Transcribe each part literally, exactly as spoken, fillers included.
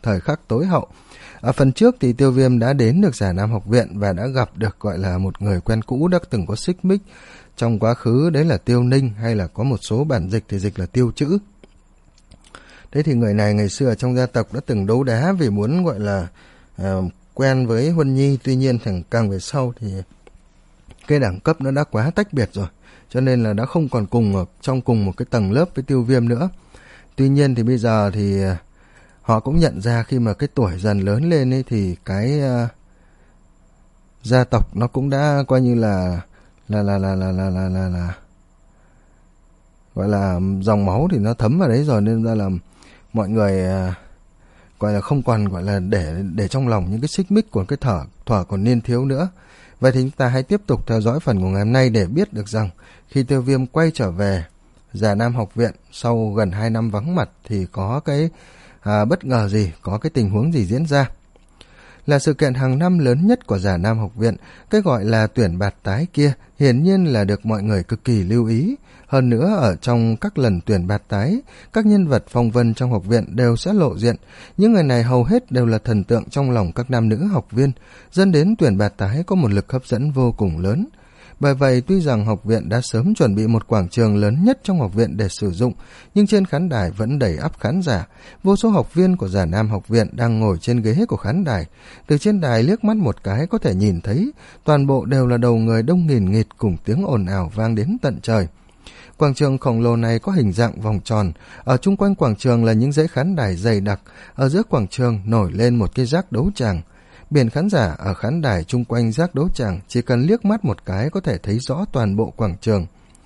thời khắc tối hậu. Ở phần trước thì Tiêu Viêm đã đến được Già Nam học viện và đã gặp được gọi là một người quen cũ đã từng có xích mích trong quá khứ, đấy là Tiêu Ninh, hay là có một số bản dịch thì dịch là Tiêu Chữ. Thế thì người này ngày xưa trong gia tộc đã từng đấu đá vì muốn gọi là uh, quen với Huân Nhi, tuy nhiên thằng càng về sau thì cái đẳng cấp nó đã quá tách biệt rồi, cho nên là đã không còn cùng ở trong cùng một cái tầng lớp với Tiêu Viêm nữa. Tuy nhiên thì bây giờ thì uh, họ cũng nhận ra khi mà cái tuổi dần lớn lên ấy thì cái uh, gia tộc nó cũng đã coi như là là là là là là là là, là gọi là dòng máu thì nó thấm vào đấy rồi, nên ra là mọi người uh, gọi là không còn gọi là để để trong lòng những cái xích mích của cái thở thỏa còn niên thiếu nữa. Vậy thì chúng ta hãy tiếp tục theo dõi phần của ngày hôm nay để biết được rằng khi Tiêu Viêm quay trở về Già Nam học viện sau gần hai năm vắng mặt thì có cái à, bất ngờ gì, có cái tình huống gì diễn ra. Là sự kiện hàng năm lớn nhất của Già Nam học viện, cái gọi là tuyển bạt tái kia hiển nhiên là được mọi người cực kỳ lưu ý. Hơn nữa ở trong các lần tuyển bạt tái, các nhân vật phong vân trong học viện đều sẽ lộ diện. Những người này hầu hết đều là thần tượng trong lòng các nam nữ học viên, dẫn đến tuyển bạt tái có một lực hấp dẫn vô cùng lớn. Bởi vậy tuy rằng học viện đã sớm chuẩn bị một quảng trường lớn nhất trong học viện để sử dụng, nhưng trên khán đài vẫn đầy ắp khán giả. Vô số học viên của Già Nam học viện đang ngồi trên ghế của khán đài. Từ trên đài liếc mắt một cái có thể nhìn thấy, toàn bộ đều là đầu người đông nghìn nghịt cùng tiếng ồn ào vang đến tận trời. Quảng trường khổng lồ này có hình dạng vòng tròn, ở chung quanh quảng trường là những dãy khán đài dày đặc, ở giữa quảng trường nổi lên một cái rác đấu tràng. Biển khán giả ở khán đài chung quanh rác đấu tràng chỉ cần liếc mắt một cái có thể thấy rõ toàn bộ quảng trường.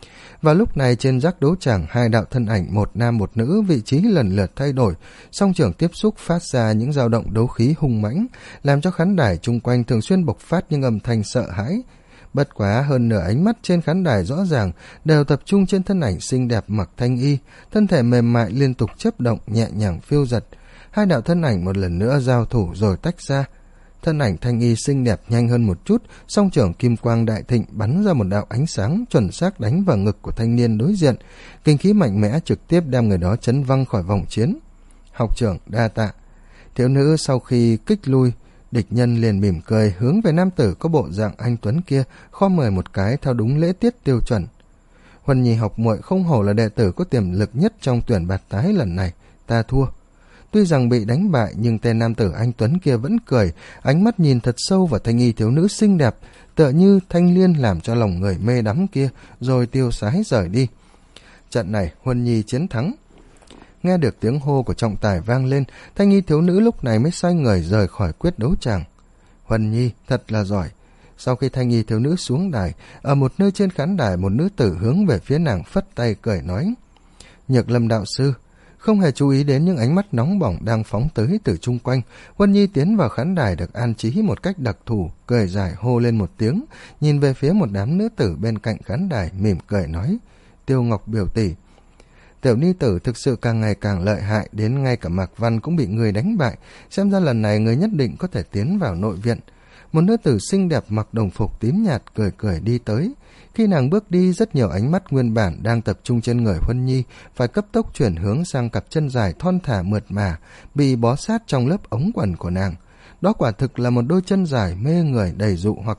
Và lúc này trên rác đấu tràng, hai đạo thân ảnh một nam một nữ vị trí lần lượt thay đổi, song trưởng tiếp xúc phát ra những dao động đấu khí hung mãnh, làm cho khán đài chung quanh thường xuyên bộc phát những âm thanh sợ hãi. Bất quá hơn nửa ánh mắt trên khán đài rõ ràng đều tập trung trên thân ảnh xinh đẹp mặc thanh y, thân thể mềm mại liên tục chớp động nhẹ nhàng phiêu dật. Hai đạo thân ảnh một lần nữa giao thủ rồi tách ra. Thân ảnh thanh y xinh đẹp nhanh hơn một chút, song trưởng kim quang đại thịnh bắn ra một đạo ánh sáng chuẩn xác đánh vào ngực của thanh niên đối diện. Kinh khí mạnh mẽ trực tiếp đem người đó chấn văng khỏi vòng chiến. Học trưởng đa tạ. Thiếu nữ sau khi kích lui địch nhân liền mỉm cười hướng về nam tử có bộ dạng anh tuấn kia, khom người một cái theo đúng lễ tiết tiêu chuẩn. Huân Nhi học muội không hổ là đệ tử có tiềm lực nhất trong tuyển bạt tái lần này, ta thua. Tuy rằng bị đánh bại nhưng tên nam tử anh tuấn kia vẫn cười, ánh mắt nhìn thật sâu vào thanh y thiếu nữ xinh đẹp, tựa như thanh liên làm cho lòng người mê đắm kia, rồi tiêu sái rời đi. Trận này Huân Nhi chiến thắng. Nghe được tiếng hô của trọng tài vang lên, thanh y thiếu nữ lúc này mới xoay người rời khỏi quyết đấu tràng. Huân Nhi thật là giỏi. Sau khi thanh y thiếu nữ xuống đài, ở một nơi trên khán đài một nữ tử hướng về phía nàng phất tay cười nói: Nhược Lâm đạo sư. Không hề chú ý đến những ánh mắt nóng bỏng đang phóng tới từ chung quanh, Huân Nhi tiến vào khán đài được an trí một cách đặc thù, cười dài hô lên một tiếng, nhìn về phía một đám nữ tử bên cạnh khán đài, mỉm cười nói: Tiêu Ngọc biểu tỷ. Tiểu ni tử thực sự càng ngày càng lợi hại, đến ngay cả Mạc Văn cũng bị người đánh bại, xem ra lần này người nhất định có thể tiến vào nội viện. Một nữ tử xinh đẹp mặc đồng phục tím nhạt cười cười đi tới. Khi nàng bước đi, rất nhiều ánh mắt nguyên bản đang tập trung trên người Huân Nhi phải cấp tốc chuyển hướng sang cặp chân dài thon thả mượt mà bị bó sát trong lớp ống quần của nàng. Đó quả thực là một đôi chân dài mê người đầy dụ hoặc.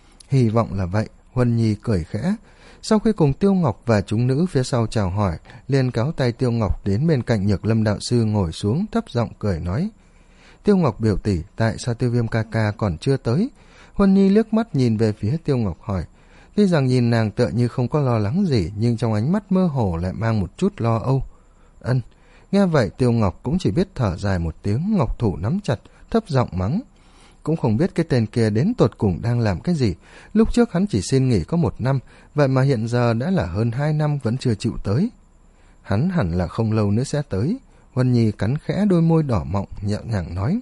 Hy vọng là vậy. Huân Nhi cười khẽ. Sau khi cùng Tiêu Ngọc và chúng nữ phía sau chào hỏi, liền kéo tay Tiêu Ngọc đến bên cạnh Nhược Lâm đạo sư ngồi xuống, thấp giọng cười nói: Tiêu Ngọc biểu tỷ, tại sao Tiêu Viêm ca ca còn chưa tới? Huân Nhi liếc mắt nhìn về phía Tiêu Ngọc hỏi. Tuy rằng nhìn nàng tựa như không có lo lắng gì, nhưng trong ánh mắt mơ hồ lại mang một chút lo âu. Ân. Nghe vậy Tiêu Ngọc cũng chỉ biết thở dài một tiếng, ngọc thủ nắm chặt, thấp giọng mắng. Cũng không biết cái tên kia đến tột cùng đang làm cái gì. Lúc trước hắn chỉ xin nghỉ có một năm, vậy mà hiện giờ đã là hơn hai năm vẫn chưa chịu tới. Hắn hẳn là không lâu nữa sẽ tới. Huân Nhi cắn khẽ đôi môi đỏ mọng, nhẹ nhàng nói.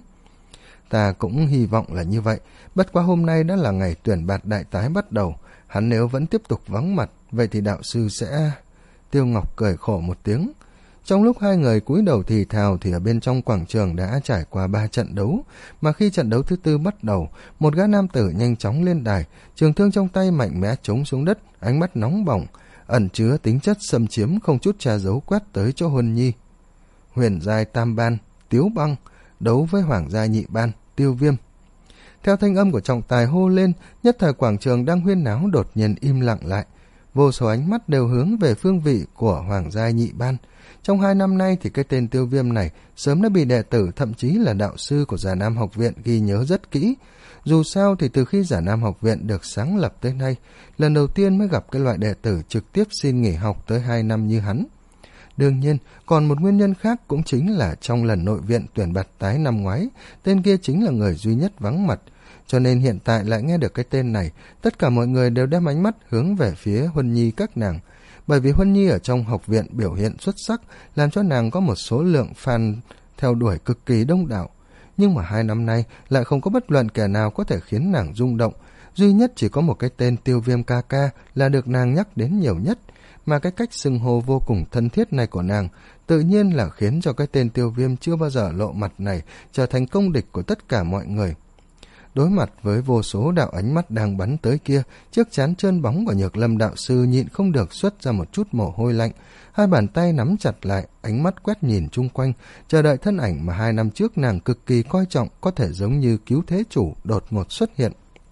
Ta cũng hy vọng là như vậy, bất quá hôm nay đã là ngày tuyển bạt đại tái bắt đầu. Hắn nếu vẫn tiếp tục vắng mặt, vậy thì đạo sư sẽ... Tiêu Ngọc cười khổ một tiếng. Trong lúc hai người cúi đầu thì thào thì ở bên trong quảng trường đã trải qua ba trận đấu, mà khi trận đấu thứ tư bắt đầu, một gã nam tử nhanh chóng lên đài, trường thương trong tay mạnh mẽ chống xuống đất, ánh mắt nóng bỏng, ẩn chứa tính chất xâm chiếm không chút che giấu quét tới cho Huân Nhi. Huyền giai tam ban, Tiếu Băng, đấu với Hoàng gia nhị ban, Tiêu Viêm. Theo thanh âm của trọng tài hô lên, nhất thời quảng trường đang huyên náo đột nhiên im lặng lại. Vô số ánh mắt đều hướng về phương vị của Hoàng gia nhị ban. Trong hai năm nay thì cái tên Tiêu Viêm này sớm đã bị đệ tử, thậm chí là đạo sư của Già Nam học viện ghi nhớ rất kỹ. Dù sao thì từ khi Già Nam học viện được sáng lập tới nay, lần đầu tiên mới gặp cái loại đệ tử trực tiếp xin nghỉ học tới hai năm như hắn. Đương nhiên, còn một nguyên nhân khác cũng chính là trong lần nội viện tuyển bạt tái năm ngoái, tên kia chính là người duy nhất vắng mặt. Cho nên hiện tại lại nghe được cái tên này, tất cả mọi người đều đem ánh mắt hướng về phía Huân Nhi các nàng. Bởi vì Huân Nhi ở trong học viện biểu hiện xuất sắc, làm cho nàng có một số lượng fan theo đuổi cực kỳ đông đảo. Nhưng mà hai năm nay lại không có bất luận kẻ nào có thể khiến nàng rung động. Duy nhất chỉ có một cái tên Tiêu Viêm ca ca là được nàng nhắc đến nhiều nhất. Mà cái cách xưng hô vô cùng thân thiết này của nàng tự nhiên là khiến cho cái tên Tiêu Viêm chưa bao giờ lộ mặt này trở thành công địch của tất cả mọi người. Đối mặt với vô số đạo ánh mắt đang bắn tới kia, chiếc trán trơn bóng của Nhược Lâm đạo sư nhịn không được xuất ra một chút mồ hôi lạnh, hai bàn tay nắm chặt lại, ánh mắt quét nhìn chung quanh, chờ đợi thân ảnh mà hai năm trước nàng cực kỳ coi trọng có thể giống như cứu thế chủ đột ngột xuất hiện.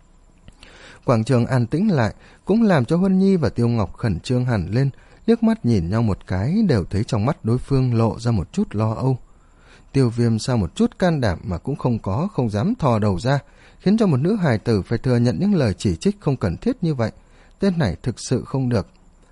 Quảng trường an tĩnh lại, cũng làm cho Huân Nhi và Tiêu Ngọc khẩn trương hẳn lên, liếc mắt nhìn nhau một cái đều thấy trong mắt đối phương lộ ra một chút lo âu. Tiêu Viêm sao một chút can đảm mà cũng không có, không dám thò đầu ra, khiến cho một nữ hài tử phải thừa nhận những lời chỉ trích không cần thiết như vậy. Tên này thực sự không được.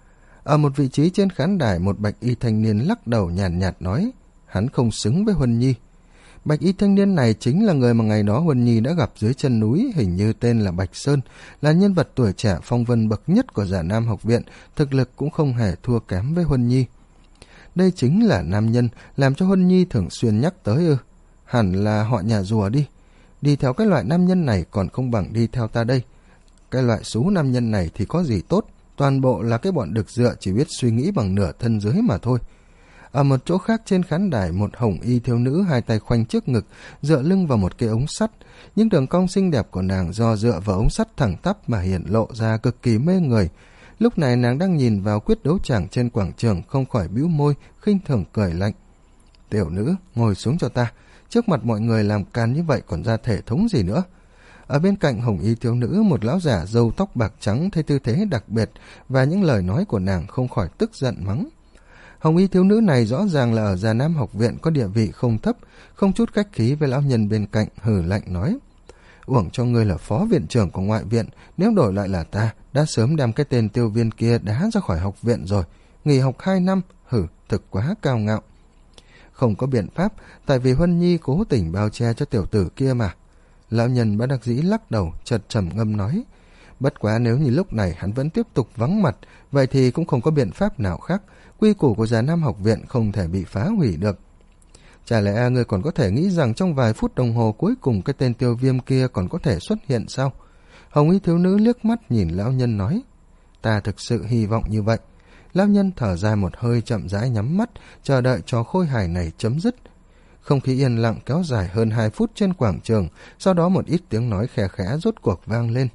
Ở một vị trí trên khán đài, một bạch y thanh niên lắc đầu nhàn nhạt, nhạt nói, hắn không xứng với Huân Nhi. Bạch y thanh niên này chính là người mà ngày đó Huân Nhi đã gặp dưới chân núi, hình như tên là Bạch Sơn, là nhân vật tuổi trẻ phong vân bậc nhất của Già Nam học viện, thực lực cũng không hề thua kém với Huân Nhi. Đây chính là nam nhân làm cho Huân Nhi thường xuyên nhắc tới ư? Hẳn là họ nhà rùa đi. Đi theo cái loại nam nhân này còn không bằng đi theo ta đây. Cái loại số nam nhân này thì có gì tốt, toàn bộ là cái bọn đực dựa chỉ biết suy nghĩ bằng nửa thân dưới mà thôi. Ở một chỗ khác trên khán đài, một hồng y thiếu nữ hai tay khoanh trước ngực, dựa lưng vào một cái ống sắt. Những đường cong xinh đẹp của nàng do dựa vào ống sắt thẳng tắp mà hiện lộ ra cực kỳ mê người. Lúc này nàng đang nhìn vào quyết đấu tràng trên quảng trường, không khỏi bĩu môi, khinh thường cười lạnh. Tiểu nữ, ngồi xuống cho ta. Trước mặt mọi người làm can như vậy còn ra thể thống gì nữa. Ở bên cạnh hồng y thiếu nữ, một lão giả râu tóc bạc trắng thấy tư thế đặc biệt và những lời nói của nàng không khỏi tức giận mắng. Hồng y thiếu nữ này rõ ràng là ở Già Nam học viện có địa vị không thấp, không chút khách khí với lão nhân bên cạnh, hừ lạnh nói. Uổng cho ngươi là phó viện trưởng của ngoại viện, nếu đổi lại là ta, đã sớm đem cái tên Tiêu Viên kia đá ra khỏi học viện rồi. Nghỉ học hai năm, hử, thực quá cao ngạo. Không có biện pháp, tại vì Huân Nhi cố tình bao che cho tiểu tử kia mà. Lão nhân bất đắc dĩ lắc đầu, chợt trầm ngâm nói. Bất quá nếu như lúc này hắn vẫn tiếp tục vắng mặt, vậy thì cũng không có biện pháp nào khác. Quy củ của Già Nam học viện không thể bị phá hủy được. Chả lẽ ngươi còn có thể nghĩ rằng trong vài phút đồng hồ cuối cùng cái tên Tiêu Viêm kia còn có thể xuất hiện sao? Hồng y thiếu nữ liếc mắt nhìn lão nhân nói. Ta thực sự hy vọng như vậy. Lão nhân thở dài một hơi, chậm rãi nhắm mắt, chờ đợi trò khôi hài này chấm dứt. Không khí yên lặng kéo dài hơn hai phút trên quảng trường, sau đó một ít tiếng nói khẽ khẽ rốt cuộc vang lên.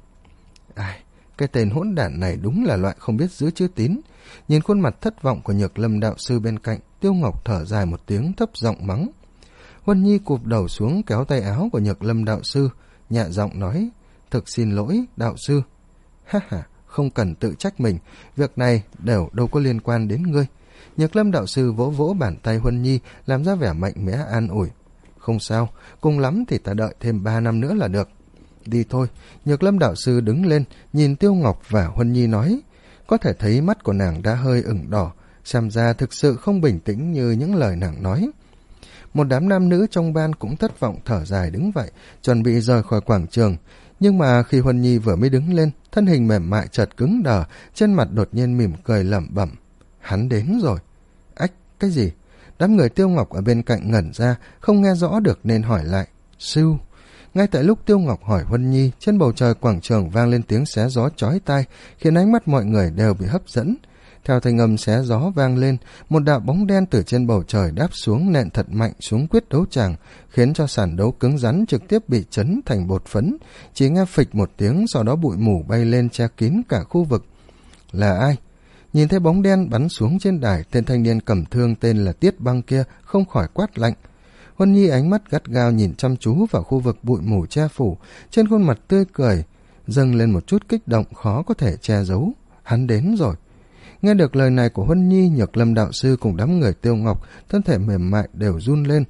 Ai, cái tên hỗn đản này đúng là loại không biết giữ chữ tín. Nhìn khuôn mặt thất vọng của Nhược Lâm đạo sư bên cạnh, Tiêu Ngọc thở dài một tiếng, thấp giọng mắng. Huân Nhi cụp đầu xuống kéo tay áo của Nhược Lâm đạo sư, nhẹ giọng nói, thực xin lỗi đạo sư. Ha ha, không cần tự trách mình, việc này đều đâu có liên quan đến ngươi. Nhược Lâm đạo sư vỗ vỗ bàn tay Huân Nhi, làm ra vẻ mạnh mẽ an ủi. Không sao, cùng lắm thì ta đợi thêm ba năm nữa là được. Đi thôi. Nhược Lâm đạo sư đứng lên, nhìn Tiêu Ngọc và Huân Nhi nói. Có thể thấy mắt của nàng đã hơi ửng đỏ, xem ra thực sự không bình tĩnh như những lời nàng nói. Một đám nam nữ trong ban cũng thất vọng thở dài đứng vậy, chuẩn bị rời khỏi quảng trường. Nhưng mà khi Huân Nhi vừa mới đứng lên, thân hình mềm mại chợt cứng đờ, trên mặt đột nhiên mỉm cười lẩm bẩm. Hắn đến rồi. Ách, cái gì? Đám người Tiêu Ngọc ở bên cạnh ngẩn ra, không nghe rõ được nên hỏi lại. Sư. Ngay tại lúc Tiêu Ngọc hỏi Huân Nhi, trên bầu trời quảng trường vang lên tiếng xé gió chói tai, khiến ánh mắt mọi người đều bị hấp dẫn. Theo thanh âm xé gió vang lên, một đạo bóng đen từ trên bầu trời đáp xuống, nện thật mạnh xuống quyết đấu tràng, khiến cho sàn đấu cứng rắn trực tiếp bị chấn thành bột phấn. Chỉ nghe phịch một tiếng, sau đó bụi mù bay lên che kín cả khu vực. Là ai? Nhìn thấy bóng đen bắn xuống trên đài, tên thanh niên cầm thương tên là Tiết Băng kia không khỏi quát lạnh. Huân Nhi ánh mắt gắt gao nhìn chăm chú vào khu vực bụi mù che phủ, trên khuôn mặt tươi cười dâng lên một chút kích động khó có thể che giấu. Hắn đến rồi. Nghe được lời này của Huân Nhi, Nhược Lâm đạo sư cùng đám người Tiêu Ngọc, thân thể mềm mại đều run lên.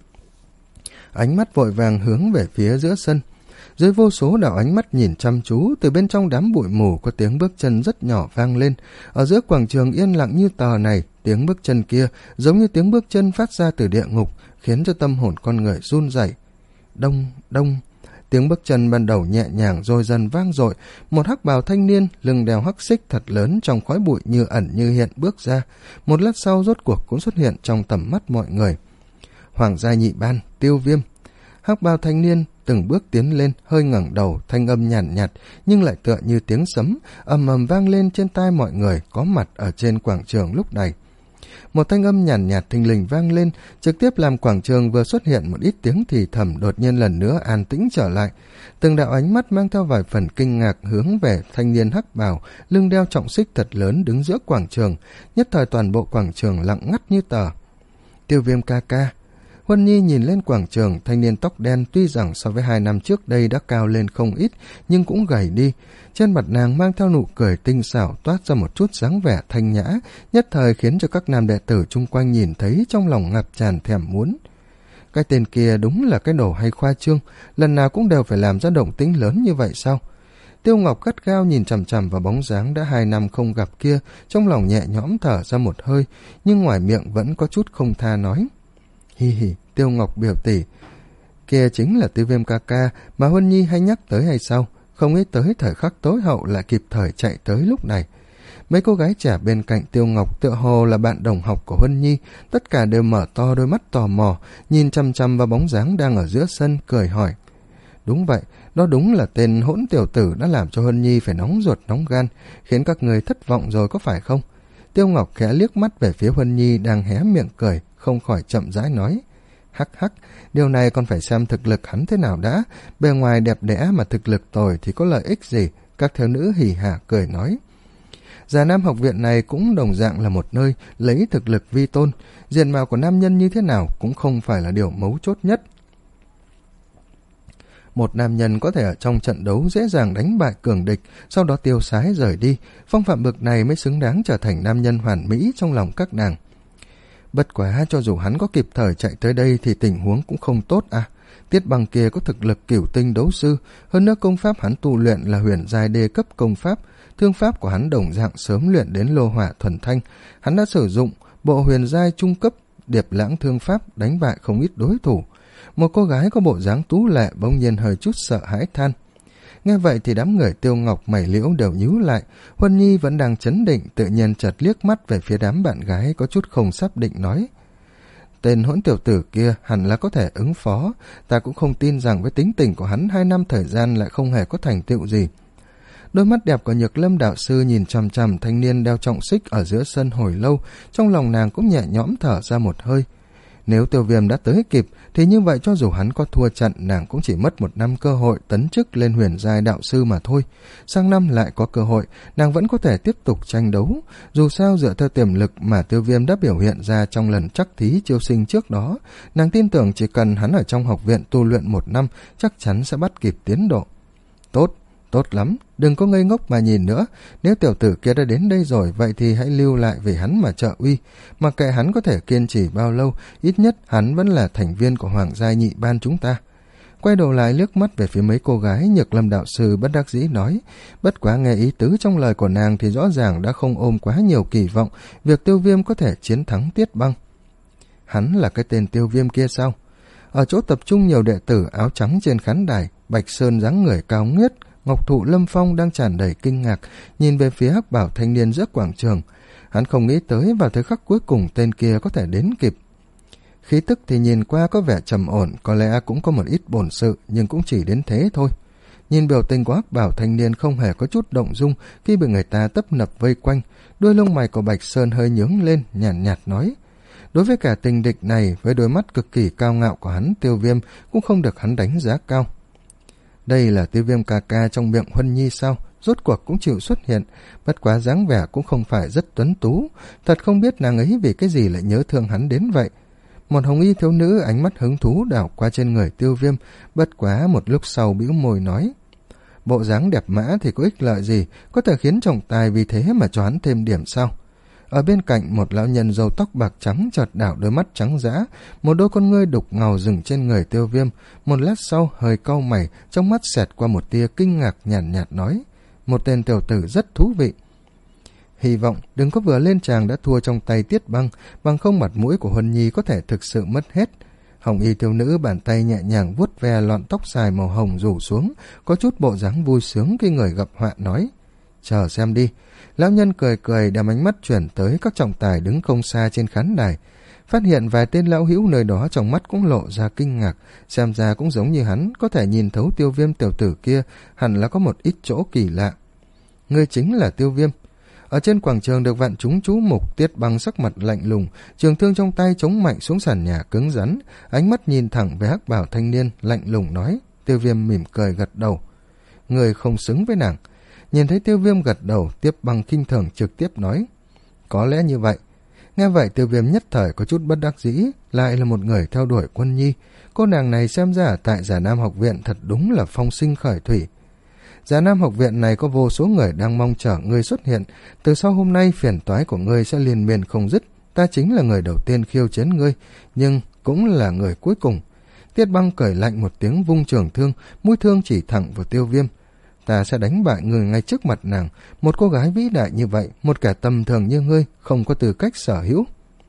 Ánh mắt vội vàng hướng về phía giữa sân. Dưới vô số đạo ánh mắt nhìn chăm chú, từ bên trong đám bụi mù có tiếng bước chân rất nhỏ vang lên. Ở giữa quảng trường yên lặng như tờ này, tiếng bước chân kia giống như tiếng bước chân phát ra từ địa ngục, khiến cho tâm hồn con người run rẩy. Đông, đông. Tiếng bước chân ban đầu nhẹ nhàng rồi dần vang dội. Một hắc bào thanh niên lưng đeo hắc xích thật lớn trong khói bụi như ẩn như hiện bước ra. Một lát sau rốt cuộc cũng xuất hiện trong tầm mắt mọi người. Hoàng gia nhị ban, Tiêu Viêm. Hắc bào thanh niên từng bước tiến lên, hơi ngẩng đầu, thanh âm nhàn nhạt, nhạt nhưng lại tựa như tiếng sấm ầm ầm vang lên trên tai mọi người có mặt ở trên quảng trường lúc này. Một thanh âm nhàn nhạt, nhạt thình lình vang lên, trực tiếp làm quảng trường vừa xuất hiện một ít tiếng thì thầm đột nhiên lần nữa an tĩnh trở lại. Từng đạo ánh mắt mang theo vài phần kinh ngạc hướng về thanh niên hắc bào, lưng đeo trọng xích thật lớn đứng giữa quảng trường, nhất thời toàn bộ quảng trường lặng ngắt như tờ. Tiêu Viêm ca ca. Huân Nhi nhìn lên quảng trường, thanh niên tóc đen tuy rằng so với hai năm trước đây đã cao lên không ít, nhưng cũng gầy đi. Trên mặt nàng mang theo nụ cười tinh xảo toát ra một chút dáng vẻ thanh nhã, nhất thời khiến cho các nam đệ tử chung quanh nhìn thấy trong lòng ngập tràn thèm muốn. Cái tên kia đúng là cái đồ hay khoa trương, lần nào cũng đều phải làm ra động tĩnh lớn như vậy sao? Tiêu Ngọc gắt gao nhìn chằm chằm vào bóng dáng đã hai năm không gặp kia, trong lòng nhẹ nhõm thở ra một hơi, nhưng ngoài miệng vẫn có chút không tha nói. Hi hi, Tiêu Ngọc biểu tỷ, kia chính là Tiêu Viêm ca ca mà Huân Nhi hay nhắc tới hay sao? Không nghĩ tới thời khắc tối hậu lại kịp thời chạy tới lúc này. Mấy cô gái trẻ bên cạnh Tiêu Ngọc tựa hồ là bạn đồng học của Huân Nhi, tất cả đều mở to đôi mắt tò mò, nhìn chăm chăm vào bóng dáng đang ở giữa sân, cười hỏi. Đúng vậy, đó đúng là tên hỗn tiểu tử đã làm cho Huân Nhi phải nóng ruột nóng gan, khiến các người thất vọng rồi có phải không? Tiêu Ngọc khẽ liếc mắt về phía Huân Nhi đang hé miệng cười, không khỏi chậm rãi nói. Hắc hắc, điều này còn phải xem thực lực hắn thế nào đã, bề ngoài đẹp đẽ mà thực lực tồi thì có lợi ích gì, các thiếu nữ hỉ hả cười nói. Già Nam học viện này cũng đồng dạng là một nơi lấy thực lực vi tôn, diện mạo của nam nhân như thế nào cũng không phải là điều mấu chốt nhất. Một nam nhân có thể ở trong trận đấu dễ dàng đánh bại cường địch, sau đó tiêu sái rời đi, phong phạm bực này mới xứng đáng trở thành nam nhân hoàn mỹ trong lòng các nàng. Bất quá cho dù hắn có kịp thời chạy tới đây thì tình huống cũng không tốt à. Tiết Bằng kia có thực lực cửu tinh đấu sư, hơn nữa công pháp hắn tu luyện là huyền giai đê cấp công pháp, thương pháp của hắn đồng dạng sớm luyện đến lô hỏa thuần thanh. Hắn đã sử dụng bộ huyền giai trung cấp điệp lãng thương pháp đánh bại không ít đối thủ. Một cô gái có bộ dáng tú lệ bỗng nhiên hơi chút sợ hãi than. Nghe vậy thì đám người Tiêu Ngọc mày liễu đều nhíu lại. Huân Nhi vẫn đang chấn định, tự nhiên chợt liếc mắt về phía đám bạn gái có chút không xác định nói. Tên hỗn tiểu tử kia hẳn là có thể ứng phó, ta cũng không tin rằng với tính tình của hắn hai năm thời gian lại không hề có thành tựu gì. Đôi mắt đẹp của Nhược Lâm đạo sư nhìn chằm chằm thanh niên đeo trọng xích ở giữa sân hồi lâu, trong lòng nàng cũng nhẹ nhõm thở ra một hơi. Nếu Tiêu Viêm đã tới kịp thì như vậy cho dù hắn có thua trận, nàng cũng chỉ mất một năm cơ hội tấn chức lên huyền giai đạo sư mà thôi. Sang năm lại có cơ hội, nàng vẫn có thể tiếp tục tranh đấu. Dù sao dựa theo tiềm lực mà Tiêu Viêm đã biểu hiện ra trong lần trắc thí chiêu sinh trước đó, nàng tin tưởng chỉ cần hắn ở trong học viện tu luyện một năm chắc chắn sẽ bắt kịp tiến độ. Tốt, tốt lắm, đừng có ngây ngốc mà nhìn nữa. Nếu tiểu tử kia đã đến đây rồi, vậy thì hãy lưu lại vì hắn mà trợ uy. Mặc kệ hắn có thể kiên trì bao lâu, ít nhất hắn vẫn là thành viên của Hoàng gia nhị ban chúng ta. Quay đầu lại liếc mắt về phía mấy cô gái, Nhược Lâm đạo sư bất đắc dĩ nói. Bất quá nghe ý tứ trong lời của nàng thì rõ ràng đã không ôm quá nhiều kỳ vọng việc Tiêu Viêm có thể chiến thắng Tiết Băng. Hắn là cái tên Tiêu Viêm kia sao? Ở chỗ tập trung nhiều đệ tử áo trắng trên khán đài, Bạch Sơn dáng người cao ngất, Ngọc Thụ Lâm Phong đang tràn đầy kinh ngạc, nhìn về phía hắc bảo thanh niên giữa quảng trường. Hắn không nghĩ tới vào thời khắc cuối cùng tên kia có thể đến kịp. Khí tức thì nhìn qua có vẻ trầm ổn, có lẽ cũng có một ít bổn sự, nhưng cũng chỉ đến thế thôi. Nhìn biểu tình của hắc bảo thanh niên không hề có chút động dung khi bị người ta tấp nập vây quanh, đôi lông mày của Bạch Sơn hơi nhướng lên, nhàn nhạt, nhạt nói. Đối với cả tình địch này, với đôi mắt cực kỳ cao ngạo của hắn, Tiêu Viêm cũng không được hắn đánh giá cao. Đây là Tiêu Viêm ca ca trong miệng Huân Nhi sao? Rốt cuộc cũng chịu xuất hiện, bất quá dáng vẻ cũng không phải rất tuấn tú, thật không biết nàng ấy vì cái gì lại nhớ thương hắn đến vậy. Một hồng y thiếu nữ ánh mắt hứng thú đảo qua trên người Tiêu Viêm, bất quá một lúc sau bĩu môi nói: bộ dáng đẹp mã thì có ích lợi gì, có thể khiến trọng tài vì thế mà cho hắn thêm điểm sao? Ở bên cạnh, một lão nhân râu tóc bạc trắng chợt đảo đôi mắt trắng dã, một đôi con ngươi đục ngầu dừng trên người Tiêu Viêm. Một lát sau hơi cau mày, trong mắt xẹt qua một tia kinh ngạc, nhàn nhạt, nhạt nói: một tên tiểu tử rất thú vị. Hy vọng đừng có vừa lên tràng đã thua trong tay Tiết Băng, bằng không mặt mũi của Huân Nhi có thể thực sự mất hết. Hồng y thiếu nữ bàn tay nhẹ nhàng vuốt ve lọn tóc dài màu hồng rủ xuống, có chút bộ dáng vui sướng khi người gặp họa nói: chờ xem đi. Lão nhân cười cười đem ánh mắt chuyển tới các trọng tài đứng không xa trên khán đài, phát hiện vài tên lão hữu nơi đó trong mắt cũng lộ ra kinh ngạc, xem ra cũng giống như hắn, có thể nhìn thấu Tiêu Viêm tiểu tử kia, hẳn là có một ít chỗ kỳ lạ. Ngươi chính là Tiêu Viêm. Ở trên quảng trường được vạn chúng chú mục, Tiết Băng sắc mặt lạnh lùng, trường thương trong tay chống mạnh xuống sàn nhà cứng rắn, ánh mắt nhìn thẳng về hắc bào thanh niên, lạnh lùng nói. Tiêu Viêm mỉm cười gật đầu. Người không xứng với nàng. Nhìn thấy Tiêu Viêm gật đầu, Tiết Băng khinh thường trực tiếp nói: có lẽ như vậy. Nghe vậy Tiêu Viêm nhất thời có chút bất đắc dĩ, lại là một người theo đuổi Quân Nhi. Cô nàng này xem ra tại Già Nam học viện thật đúng là phong sinh khởi thủy. Già Nam học viện này có vô số người đang mong chờ ngươi xuất hiện, từ sau hôm nay phiền toái của ngươi sẽ liên miên không dứt. Ta chính là người đầu tiên khiêu chiến ngươi, nhưng cũng là người cuối cùng. Tiết Băng cười lạnh một tiếng, vung trường thương, mũi thương chỉ thẳng vào Tiêu Viêm. Ta sẽ đánh bại người ngay trước mặt nàng. Một cô gái vĩ đại như vậy, một kẻ tầm thường như ngươi, không có tư cách sở hữu.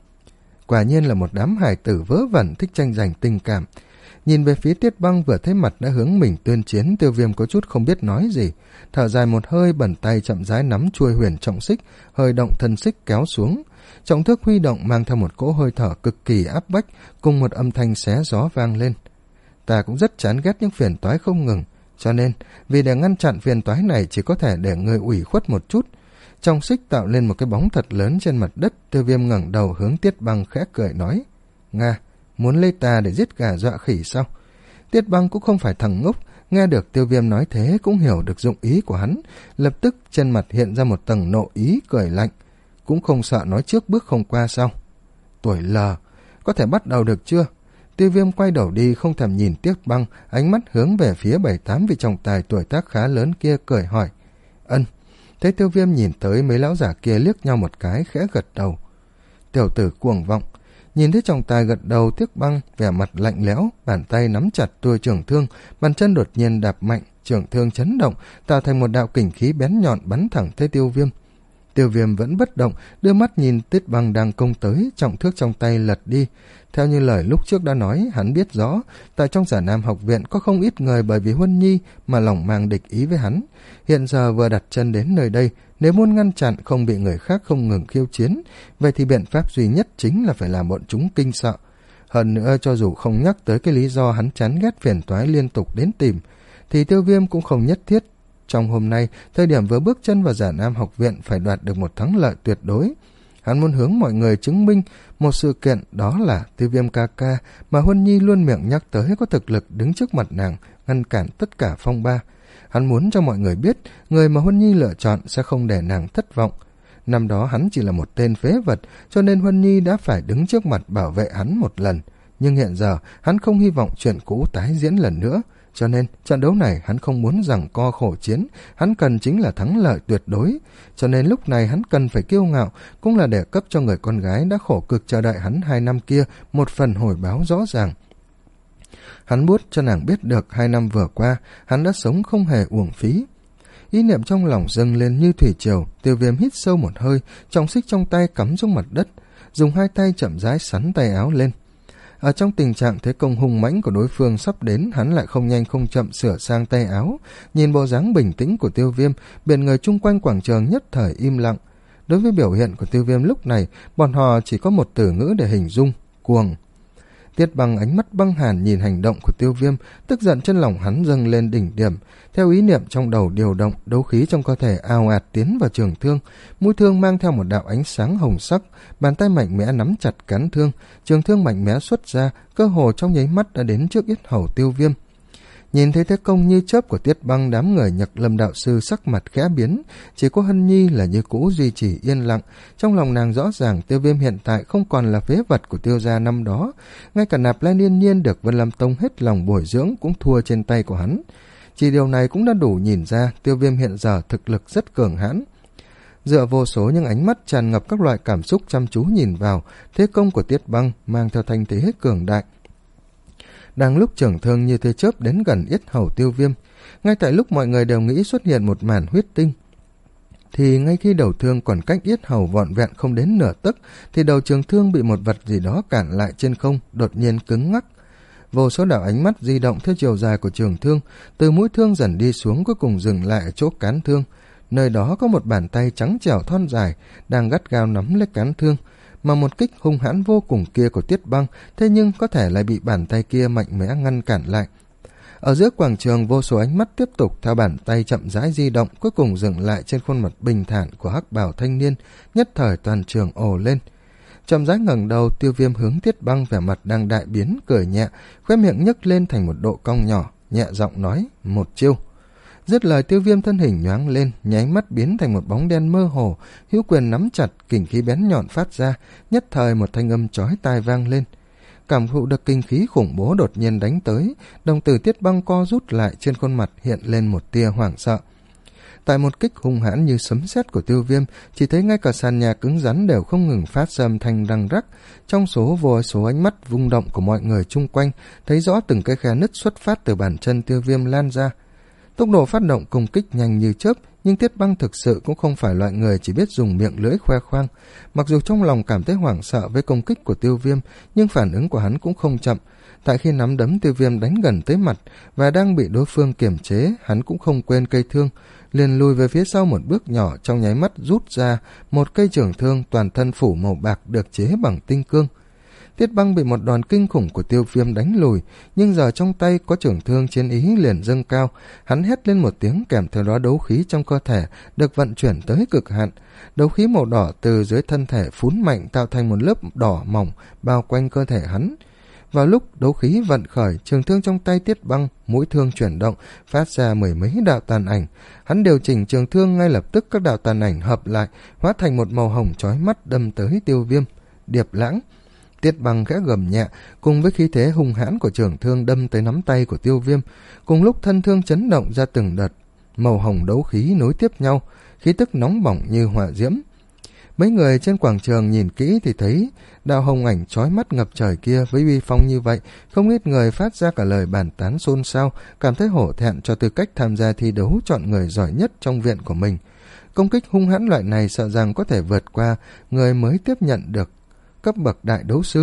Quả nhiên là một đám hài tử vớ vẩn thích tranh giành tình cảm. Nhìn về phía Tiết Băng vừa thấy mặt đã hướng mình tuyên chiến, Tiêu Viêm có chút không biết nói gì, thở dài một hơi, bẩn tay chậm rãi nắm chuôi huyền trọng xích, hơi động thân xích kéo xuống. Trọng thước huy động mang theo một cỗ hơi thở cực kỳ áp bách, cùng một âm thanh xé gió vang lên. Ta cũng rất chán ghét những phiền toái không ngừng, cho nên vì để ngăn chặn phiền toái này chỉ có thể để người ủy khuất một chút. Trong xích tạo lên một cái bóng thật lớn trên mặt đất. Tiêu Viêm ngẩng đầu hướng Tiết Băng khẽ cười nói: Nga, muốn lấy ta để giết gà dọa khỉ sao? Tiết Băng cũng không phải thằng ngốc, nghe được Tiêu Viêm nói thế cũng hiểu được dụng ý của hắn, lập tức trên mặt hiện ra một tầng nộ ý, cười lạnh: cũng không sợ nói trước bước không qua sao? Tuổi lờ, có thể bắt đầu được chưa? Tiêu Viêm quay đầu đi, không thèm nhìn Tiết Băng, ánh mắt hướng về phía bảy tám vị trọng tài tuổi tác khá lớn kia, cười hỏi: Ân. Thấy Tiêu Viêm nhìn tới, mấy lão giả kia liếc nhau một cái, khẽ gật đầu. Tiểu tử cuồng vọng. Nhìn thấy trọng tài gật đầu, Tiết Băng vẻ mặt lạnh lẽo, bàn tay nắm chặt tua trường thương, bàn chân đột nhiên đạp mạnh, trường thương chấn động, tạo thành một đạo kình khí bén nhọn bắn thẳng tới Tiêu Viêm. Tiêu Viêm vẫn bất động, đưa mắt nhìn Tiết Băng đang công tới, trọng thước trong tay lật đi. Theo như lời lúc trước đã nói, hắn biết rõ, tại trong Già Nam học viện có không ít người bởi vì Huân Nhi mà lòng mang địch ý với hắn. Hiện giờ vừa đặt chân đến nơi đây, nếu muốn ngăn chặn không bị người khác không ngừng khiêu chiến, vậy thì biện pháp duy nhất chính là phải làm bọn chúng kinh sợ. Hơn nữa, cho dù không nhắc tới cái lý do hắn chán ghét phiền toái liên tục đến tìm, thì Tiêu Viêm cũng không nhất thiết trong hôm nay, thời điểm vừa bước chân vào Già Nam học viện, phải đoạt được một thắng lợi tuyệt đối. Hắn muốn hướng mọi người chứng minh một sự kiện, đó là Tiêu Viêm ca ca mà Huân Nhi luôn miệng nhắc tới có thực lực đứng trước mặt nàng, ngăn cản tất cả phong ba. Hắn muốn cho mọi người biết, người mà Huân Nhi lựa chọn sẽ không để nàng thất vọng. Năm đó hắn chỉ là một tên phế vật, cho nên Huân Nhi đã phải đứng trước mặt bảo vệ hắn một lần. Nhưng hiện giờ, hắn không hy vọng chuyện cũ tái diễn lần nữa. Cho nên, trận đấu này hắn không muốn giằng co khổ chiến, hắn cần chính là thắng lợi tuyệt đối. Cho nên lúc này hắn cần phải kiêu ngạo, cũng là để cấp cho người con gái đã khổ cực chờ đợi hắn hai năm kia một phần hồi báo rõ ràng. Hắn muốn cho nàng biết được hai năm vừa qua, hắn đã sống không hề uổng phí. Ý niệm trong lòng dâng lên như thủy triều, Tiêu Viêm hít sâu một hơi, trọng xích trong tay cắm xuống mặt đất, dùng hai tay chậm rãi sắn tay áo lên. Ở trong tình trạng thế công hung mãnh của đối phương sắp đến, hắn lại không nhanh không chậm sửa sang tay áo. Nhìn bộ dáng bình tĩnh của Tiêu Viêm, biển người chung quanh quảng trường nhất thời im lặng. Đối với biểu hiện của Tiêu Viêm lúc này, bọn họ chỉ có một từ ngữ để hình dung: cuồng. Tiết Băng ánh mắt băng hàn nhìn hành động của Tiêu Viêm, tức giận trên lòng hắn dâng lên đỉnh điểm. Theo ý niệm trong đầu điều động, đấu khí trong cơ thể ào ạt tiến vào trường thương, mũi thương mang theo một đạo ánh sáng hồng sắc, bàn tay mạnh mẽ nắm chặt cán thương, trường thương mạnh mẽ xuất ra, cơ hồ trong nháy mắt đã đến trước yết hầu Tiêu Viêm. Nhìn thấy thế công như chớp của Tiết Băng, đám người Nhật Lâm đạo sư sắc mặt khẽ biến, chỉ có Hân Nhi là như cũ duy trì yên lặng. Trong lòng nàng rõ ràng Tiêu Viêm hiện tại không còn là phế vật của Tiêu gia năm đó, ngay cả Nạp Lan Yên Nhiên được Vân Lam Tông hết lòng bồi dưỡng cũng thua trên tay của hắn. Chỉ điều này cũng đã đủ nhìn ra Tiêu Viêm hiện giờ thực lực rất cường hãn. Dựa vô số những ánh mắt tràn ngập các loại cảm xúc chăm chú nhìn vào, thế công của Tiết Băng mang theo thanh thế cường đại. Đang lúc trưởng thương như thế chớp đến gần yết hầu Tiêu Viêm, ngay tại lúc mọi người đều nghĩ xuất hiện một màn huyết tinh, thì ngay khi đầu thương còn cách yết hầu vọn vẹn không đến nửa tấc, thì đầu trường thương bị một vật gì đó cản lại trên không, đột nhiên cứng ngắc. Vô số đạo ánh mắt di động theo chiều dài của trường thương, từ mũi thương dần đi xuống, cuối cùng dừng lại ở chỗ cán thương. Nơi đó có một bàn tay trắng trẻo thon dài đang gắt gao nắm lấy cán thương, mà một kích hung hãn vô cùng kia của Tiết Băng thế nhưng có thể lại bị bàn tay kia mạnh mẽ ngăn cản lại. Ở giữa quảng trường, vô số ánh mắt tiếp tục theo bàn tay chậm rãi di động, cuối cùng dừng lại trên khuôn mặt bình thản của hắc bào thanh niên. Nhất thời toàn trường ồ lên. Chậm rãi ngẩng đầu, Tiêu Viêm hướng Tiết Băng vẻ mặt đang đại biến, cười nhẹ, khóe miệng nhấc lên thành một độ cong nhỏ, nhẹ giọng nói: "Một chiêu." Dứt lời, Tiêu Viêm thân hình nhoáng lên, nháy mắt biến thành một bóng đen mơ hồ, hữu quyền nắm chặt, kình khí bén nhọn phát ra, nhất thời một thanh âm chói tai vang lên. Cảm thụ được kinh khí khủng bố đột nhiên đánh tới, đồng tử Tiết Băng co rút lại, trên khuôn mặt hiện lên một tia hoảng sợ. Tại một kích hung hãn như sấm sét của Tiêu Viêm, chỉ thấy ngay cả sàn nhà cứng rắn đều không ngừng phát ra âm thanh răng rắc. Trong số vô số ánh mắt vung động của mọi người chung quanh, thấy rõ từng cái khe nứt xuất phát từ bàn chân Tiêu Viêm lan ra. Tốc độ phát động công kích nhanh như chớp, nhưng Tiết Băng thực sự cũng không phải loại người chỉ biết dùng miệng lưỡi khoe khoang. Mặc dù trong lòng cảm thấy hoảng sợ với công kích của Tiêu Viêm, nhưng phản ứng của hắn cũng không chậm. Tại khi nắm đấm Tiêu Viêm đánh gần tới mặt và đang bị đối phương kiềm chế, hắn cũng không quên cây thương, liền lùi về phía sau một bước nhỏ, trong nháy mắt rút ra một cây trường thương toàn thân phủ màu bạc được chế bằng tinh cương. Tiết Băng bị một đòn kinh khủng của Tiêu Viêm đánh lùi, nhưng giờ trong tay có trường thương chiến ý liền dâng cao. Hắn hét lên một tiếng, kèm theo đó đấu khí trong cơ thể được vận chuyển tới cực hạn. Đấu khí màu đỏ từ dưới thân thể phún mạnh, tạo thành một lớp đỏ mỏng bao quanh cơ thể hắn. Vào lúc đấu khí vận khởi, trường thương trong tay Tiết Băng mũi thương chuyển động, phát ra mười mấy đạo tàn ảnh. Hắn điều chỉnh trường thương, ngay lập tức các đạo tàn ảnh hợp lại, hóa thành một màu hồng chói mắt đâm tới Tiêu Viêm. Điệp lãng. Tiết Băng khẽ gầm nhẹ, cùng với khí thế hung hãn của trường thương đâm tới nắm tay của Tiêu Viêm. Cùng lúc thân thương chấn động ra từng đợt màu hồng đấu khí nối tiếp nhau, khí tức nóng bỏng như hỏa diễm. Mấy người trên quảng trường nhìn kỹ thì thấy đạo hồng ảnh chói mắt ngập trời kia với uy phong như vậy, không ít người phát ra cả lời bàn tán xôn xao, cảm thấy hổ thẹn cho tư cách tham gia thi đấu chọn người giỏi nhất trong viện của mình. Công kích hung hãn loại này sợ rằng có thể vượt qua người mới tiếp nhận được cấp bậc đại đấu sư.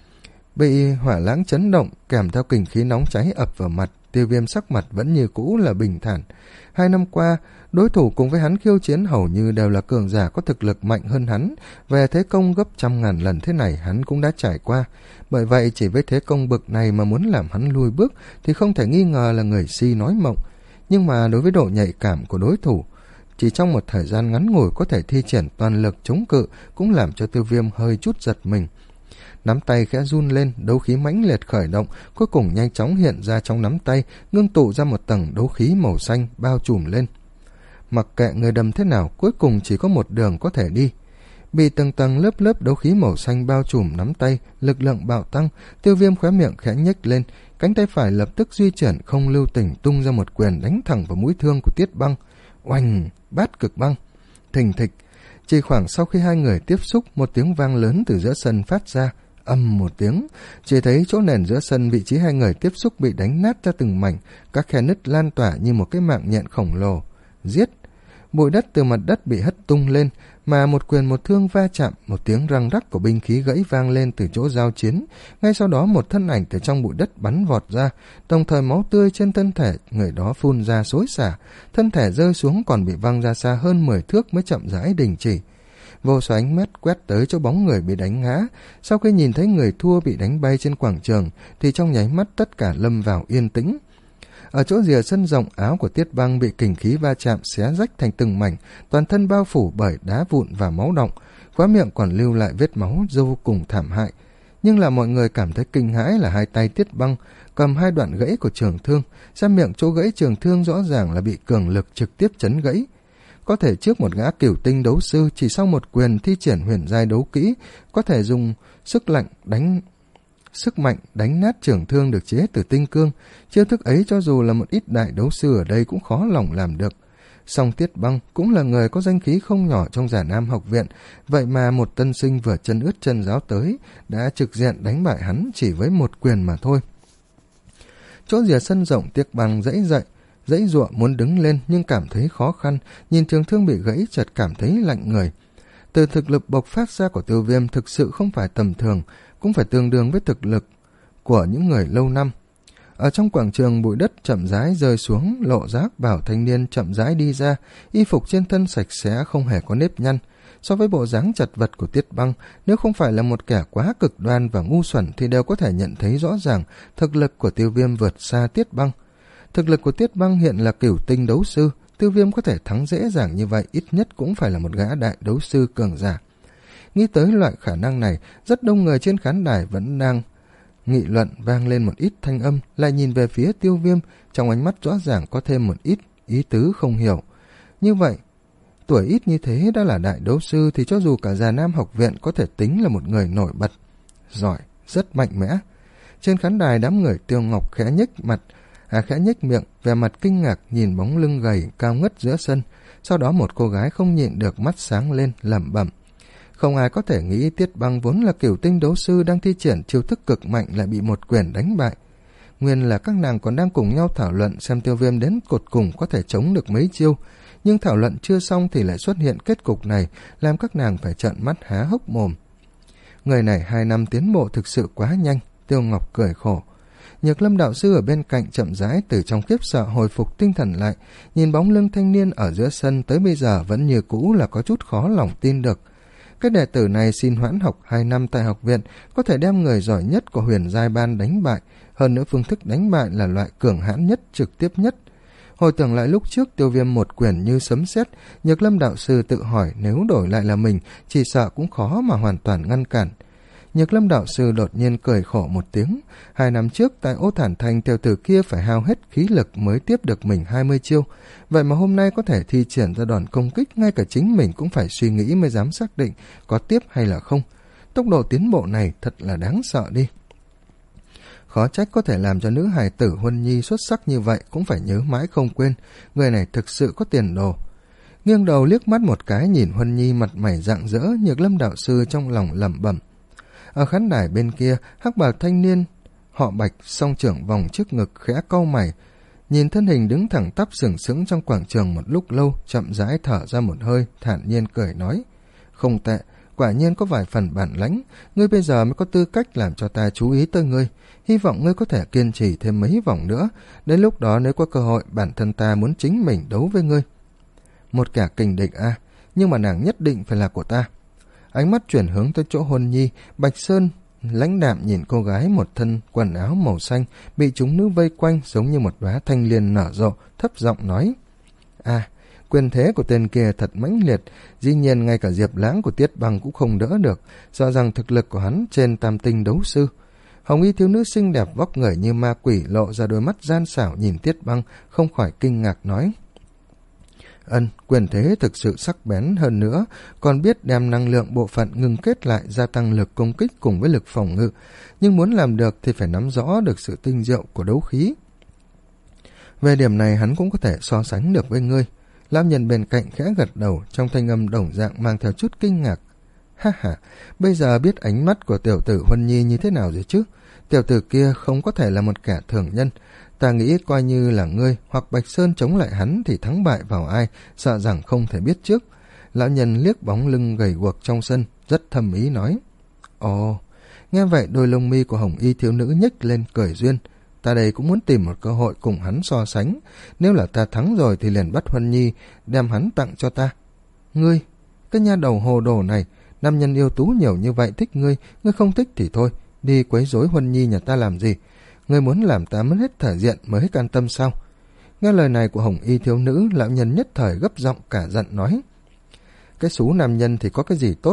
Bị hỏa lãng chấn động kèm theo kình khí nóng cháy ập vào mặt, Tiêu Viêm sắc mặt vẫn như cũ là bình thản. Hai năm qua, đối thủ cùng với hắn khiêu chiến hầu như đều là cường giả có thực lực mạnh hơn hắn, về thế công gấp trăm ngàn lần thế này hắn cũng đã trải qua. Bởi vậy chỉ với thế công bực này mà muốn làm hắn lùi bước thì không thể nghi ngờ là người si nói mộng. Nhưng mà đối với độ nhạy cảm của đối thủ, chỉ trong một thời gian ngắn ngủi có thể thi triển toàn lực chống cự cũng làm cho Tiêu Viêm hơi chút giật mình. Nắm tay khẽ run lên, đấu khí mãnh liệt khởi động, cuối cùng nhanh chóng hiện ra trong nắm tay, ngưng tụ ra một tầng đấu khí màu xanh bao trùm lên. Mặc kệ người đâm thế nào, cuối cùng chỉ có một đường có thể đi. Bị từng tầng lớp lớp đấu khí màu xanh bao trùm nắm tay, lực lượng bạo tăng, Tiêu Viêm khóe miệng khẽ nhếch lên, cánh tay phải lập tức di chuyển không lưu tình tung ra một quyền đánh thẳng vào mũi thương của Tiết Băng. Oanh! Bát cực băng! Thình thịch! Chỉ khoảng sau khi hai người tiếp xúc, một tiếng vang lớn từ giữa sân phát ra. Âm một tiếng, chỉ thấy chỗ nền giữa sân vị trí hai người tiếp xúc bị đánh nát ra từng mảnh, các khe nứt lan tỏa như một cái mạng nhện khổng lồ. Giết! Bụi đất từ mặt đất bị hất tung lên, mà một quyền một thương va chạm, một tiếng răng rắc của binh khí gãy vang lên từ chỗ giao chiến. Ngay sau đó một thân ảnh từ trong bụi đất bắn vọt ra, đồng thời máu tươi trên thân thể người đó phun ra xối xả, thân thể rơi xuống còn bị văng ra xa hơn mười thước mới chậm rãi đình chỉ. Vô số ánh mắt quét tới chỗ bóng người bị đánh ngã. Sau khi nhìn thấy người thua bị đánh bay trên quảng trường thì trong nháy mắt tất cả lâm vào yên tĩnh. Ở chỗ rìa sân rộng, áo của Tiết Băng bị kình khí va chạm xé rách thành từng mảnh, toàn thân bao phủ bởi đá vụn và máu đọng, khóe miệng còn lưu lại vết máu vô cùng thảm hại. Nhưng là mọi người cảm thấy kinh hãi là hai tay Tiết Băng cầm hai đoạn gãy của trường thương, ra miệng chỗ gãy trường thương rõ ràng là bị cường lực trực tiếp chấn gãy. Có thể trước một gã cửu tinh đấu sư chỉ sau một quyền thi triển huyền giai đấu kỹ có thể dùng sức lạnh đánh sức mạnh đánh nát trường thương được chế từ tinh cương, chiêu thức ấy cho dù là một ít đại đấu sư ở đây cũng khó lòng làm được. Song Tiết Băng cũng là người có danh khí không nhỏ trong Già Nam học viện, vậy mà một tân sinh vừa chân ướt chân giáo tới đã trực diện đánh bại hắn chỉ với một quyền mà thôi. Chỗ rìa sân rộng, Tiết Băng dãy dậy, dãy giụa muốn đứng lên nhưng cảm thấy khó khăn, nhìn trường thương bị gãy chợt cảm thấy lạnh người. Từ thực lực bộc phát ra của Tiêu Viêm thực sự không phải tầm thường, cũng phải tương đương với thực lực của những người lâu năm. Ở trong quảng trường, bụi đất chậm rãi rơi xuống, lộ giác bảo thanh niên chậm rãi đi ra, y phục trên thân sạch sẽ không hề có nếp nhăn. So với bộ dáng chật vật của Tiết Băng, nếu không phải là một kẻ quá cực đoan và ngu xuẩn thì đều có thể nhận thấy rõ ràng thực lực của Tiêu Viêm vượt xa Tiết Băng. Thực lực của Tiết Băng hiện là cửu tinh đấu sư, Tiêu Viêm có thể thắng dễ dàng như vậy ít nhất cũng phải là một gã đại đấu sư cường giả. Nghĩ tới loại khả năng này, rất đông người trên khán đài vẫn đang nghị luận, vang lên một ít thanh âm, lại nhìn về phía Tiêu Viêm, trong ánh mắt rõ ràng có thêm một ít ý tứ không hiểu. Như vậy, tuổi ít như thế đã là đại đấu sư thì cho dù cả Già Nam học viện có thể tính là một người nổi bật, giỏi, rất mạnh mẽ. Trên khán đài đám người Tiêu Ngọc khẽ nhếch mặt, à khẽ nhếch miệng, vẻ mặt kinh ngạc nhìn bóng lưng gầy cao ngất giữa sân. Sau đó một cô gái không nhịn được mắt sáng lên lẩm bẩm. Không ai có thể nghĩ Tiết Băng vốn là cửu tinh đấu sư đang thi triển chiêu thức cực mạnh lại bị một quyền đánh bại. Nguyên là các nàng còn đang cùng nhau thảo luận xem Tiêu Viêm đến cột cùng có thể chống được mấy chiêu, nhưng thảo luận chưa xong thì lại xuất hiện kết cục này, làm các nàng phải trợn mắt há hốc mồm. Người này hai năm tiến bộ thực sự quá nhanh, Tiêu Ngọc cười khổ. Nhược Lâm đạo sư ở bên cạnh chậm rãi từ trong khiếp sợ hồi phục tinh thần lại, nhìn bóng lưng thanh niên ở giữa sân tới bây giờ vẫn như cũ là có chút khó lòng tin được. Cái đệ tử này xin hoãn học hai năm tại học viện, có thể đem người giỏi nhất của huyền giai ban đánh bại, hơn nữa phương thức đánh bại là loại cường hãn nhất, trực tiếp nhất. Hồi tưởng lại lúc trước Tiêu Viêm một quyền như sấm sét, Nhược Lâm đạo sư tự hỏi nếu đổi lại là mình, chỉ sợ cũng khó mà hoàn toàn ngăn cản. Nhược Lâm đạo sư đột nhiên cười khổ một tiếng. Hai năm trước tại Ô Thản Thành, tiểu tử kia phải hao hết khí lực mới tiếp được mình hai mươi chiêu. Vậy mà hôm nay có thể thi triển ra đòn công kích, ngay cả chính mình cũng phải suy nghĩ mới dám xác định có tiếp hay là không. Tốc độ tiến bộ này thật là đáng sợ đi. Khó trách có thể làm cho nữ hài tử Huân Nhi xuất sắc như vậy cũng phải nhớ mãi không quên. Người này thực sự có tiền đồ. Nghiêng đầu liếc mắt một cái nhìn Huân Nhi mặt mày rạng rỡ, Nhược Lâm đạo sư trong lòng lẩm bẩm. Ở khán đài bên kia, hắc bào thanh niên họ Bạch song trưởng vòng trước ngực khẽ cau mày, nhìn thân hình đứng thẳng tắp sừng sững trong quảng trường một lúc lâu, chậm rãi thở ra một hơi, thản nhiên cười nói: "Không tệ, quả nhiên có vài phần bản lãnh, ngươi bây giờ mới có tư cách làm cho ta chú ý tới ngươi, hy vọng ngươi có thể kiên trì thêm mấy vòng nữa, đến lúc đó nếu có cơ hội bản thân ta muốn chính mình đấu với ngươi." Một kẻ kình địch a, à, nhưng mà nàng nhất định phải là của ta. Ánh mắt chuyển hướng tới chỗ Huân Nhi, Bạch Sơn lãnh đạm nhìn cô gái một thân quần áo màu xanh bị chúng nữ vây quanh giống như một đóa thanh liên nở rộ, thấp giọng nói: "À, quyền thế của tên kia thật mãnh liệt, dĩ nhiên ngay cả Diệp Lãng của Tiết Băng cũng không đỡ được, rõ rằng thực lực của hắn trên tam tinh đấu sư." Hồng y thiếu nữ xinh đẹp vóc người như ma quỷ lộ ra đôi mắt gian xảo nhìn Tiết Băng, không khỏi kinh ngạc nói: "Ân, quyền thế thực sự sắc bén hơn nữa, còn biết đem năng lượng bộ phận ngừng kết lại gia tăng lực công kích cùng với lực phòng ngự, nhưng muốn làm được thì phải nắm rõ được sự tinh diệu của đấu khí. Về điểm này hắn cũng có thể so sánh được với ngươi." Lão nhân bên cạnh khẽ gật đầu, trong thanh âm đồng dạng mang theo chút kinh ngạc. "Ha ha, bây giờ biết ánh mắt của tiểu tử Huân Nhi như thế nào rồi chứ? Tiểu tử kia không có thể là một kẻ thường nhân. Ta nghĩ coi như là ngươi hoặc Bạch Sơn chống lại hắn thì thắng bại vào ai, sợ rằng không thể biết trước." Lão nhân liếc bóng lưng gầy guộc trong sân, rất thầm ý nói. Ồ, nghe vậy đôi lông mi của hồng y thiếu nữ nhếch lên cười duyên. Ta đây cũng muốn tìm một cơ hội cùng hắn so sánh. Nếu là ta thắng rồi thì liền bắt Huân Nhi, đem hắn tặng cho ta. Ngươi, cái nha đầu hồ đồ này, nam nhân yêu tú nhiều như vậy thích ngươi, ngươi không thích thì thôi, đi quấy rối Huân Nhi nhà ta làm gì? Ngươi muốn làm ta mất hết thể diện mới can tâm sao? Nghe lời này của hồng y thiếu nữ, lão nhân nhất thời gấp giọng cả giận nói. Cái xú nam nhân thì có cái gì tốt,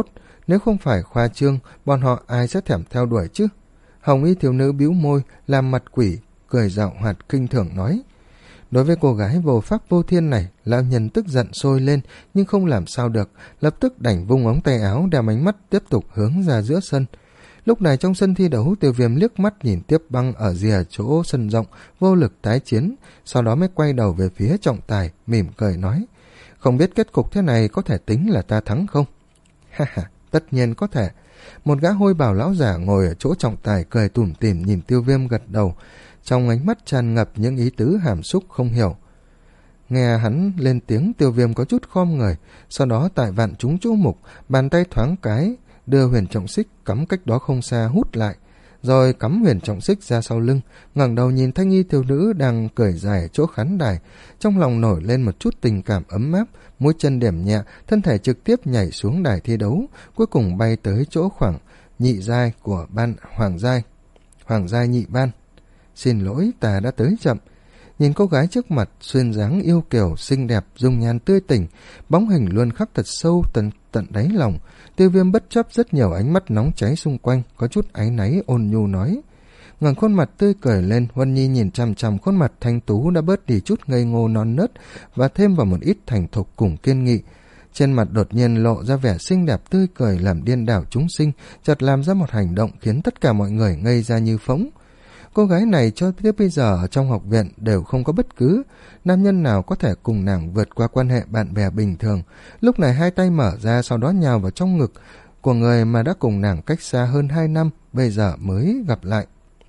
Nếu không phải khoa trương, bọn họ ai sẽ thèm theo đuổi chứ? Hồng y thiếu nữ bĩu môi, làm mặt quỷ, cười giảo hoạt kinh thường nói. Đối với cô gái vô pháp vô thiên này, lão nhân tức giận sôi lên, nhưng không làm sao được, lập tức đành vung ống tay áo đem ánh mắt tiếp tục hướng ra giữa sân. Lúc này trong sân thi đấu, Tiêu Viêm liếc mắt nhìn Tiếp Băng ở rìa chỗ sân rộng, vô lực tái chiến, sau đó mới quay đầu về phía trọng tài, mỉm cười nói, không biết kết cục thế này có thể tính là ta thắng không? Ha ha, tất nhiên có thể. Một gã hôi bào lão giả ngồi ở chỗ trọng tài cười tủm tỉm nhìn Tiêu Viêm gật đầu, trong ánh mắt tràn ngập những ý tứ hàm xúc không hiểu. Nghe hắn lên tiếng, Tiêu Viêm có chút khom người, sau đó tại vạn chúng chú mục, bàn tay thoáng cái đưa huyền trọng xích cắm cách đó không xa hút lại, rồi cắm huyền trọng xích ra sau lưng, ngẩng đầu nhìn thanh y thiếu nữ đang cười dài ở chỗ khán đài, trong lòng nổi lên một chút tình cảm ấm áp, mũi chân điểm nhẹ, thân thể trực tiếp nhảy xuống đài thi đấu, cuối cùng bay tới chỗ khoảng nhị giai của ban hoàng giai, hoàng giai nhị ban. Xin lỗi, ta đã tới chậm. Nhìn cô gái trước mặt, xuyên dáng yêu kiều, xinh đẹp, dung nhan tươi tỉnh, bóng hình luôn khắc thật sâu tận tận đáy lòng. Tiêu Viêm bất chấp rất nhiều ánh mắt nóng cháy xung quanh, có chút áy náy ôn nhu nói. Ngẩng khuôn mặt tươi cười lên, Huân Nhi nhìn chằm chằm khuôn mặt thanh tú đã bớt đi chút ngây ngô non nớt và thêm vào một ít thành thục cùng kiên nghị. Trên mặt đột nhiên lộ ra vẻ xinh đẹp tươi cười làm điên đảo chúng sinh, chợt làm ra một hành động khiến tất cả mọi người ngây ra như phỗng. Cô gái này cho tới bây giờ ở trong học viện đều không có bất cứ nam nhân nào có thể cùng nàng vượt qua quan hệ bạn bè bình thường. Lúc này hai tay mở ra, sau đó nhào vào trong ngực của người mà đã cùng nàng cách xa hơn hai năm, bây giờ mới gặp lại.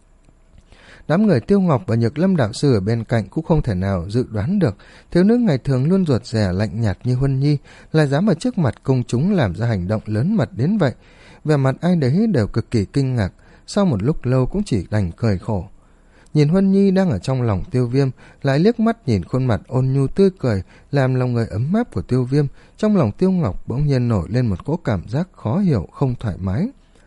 Đám người Tiêu Ngọc và Nhược Lâm đạo sư ở bên cạnh cũng không thể nào dự đoán được thiếu nữ ngày thường luôn ruột rè lạnh nhạt như Huân Nhi lại dám ở trước mặt công chúng làm ra hành động lớn mật đến vậy. Vẻ mặt ai đấy đều cực kỳ kinh ngạc, sau một lúc lâu cũng chỉ đành cười khổ. Nhìn Huân Nhi đang ở trong lòng Tiêu Viêm, lại liếc mắt nhìn khuôn mặt ôn nhu tươi cười làm lòng người ấm áp của Tiêu Viêm, trong lòng Tiêu Ngọc bỗng nhiên nổi lên một cỗ cảm giác khó hiểu, không thoải mái.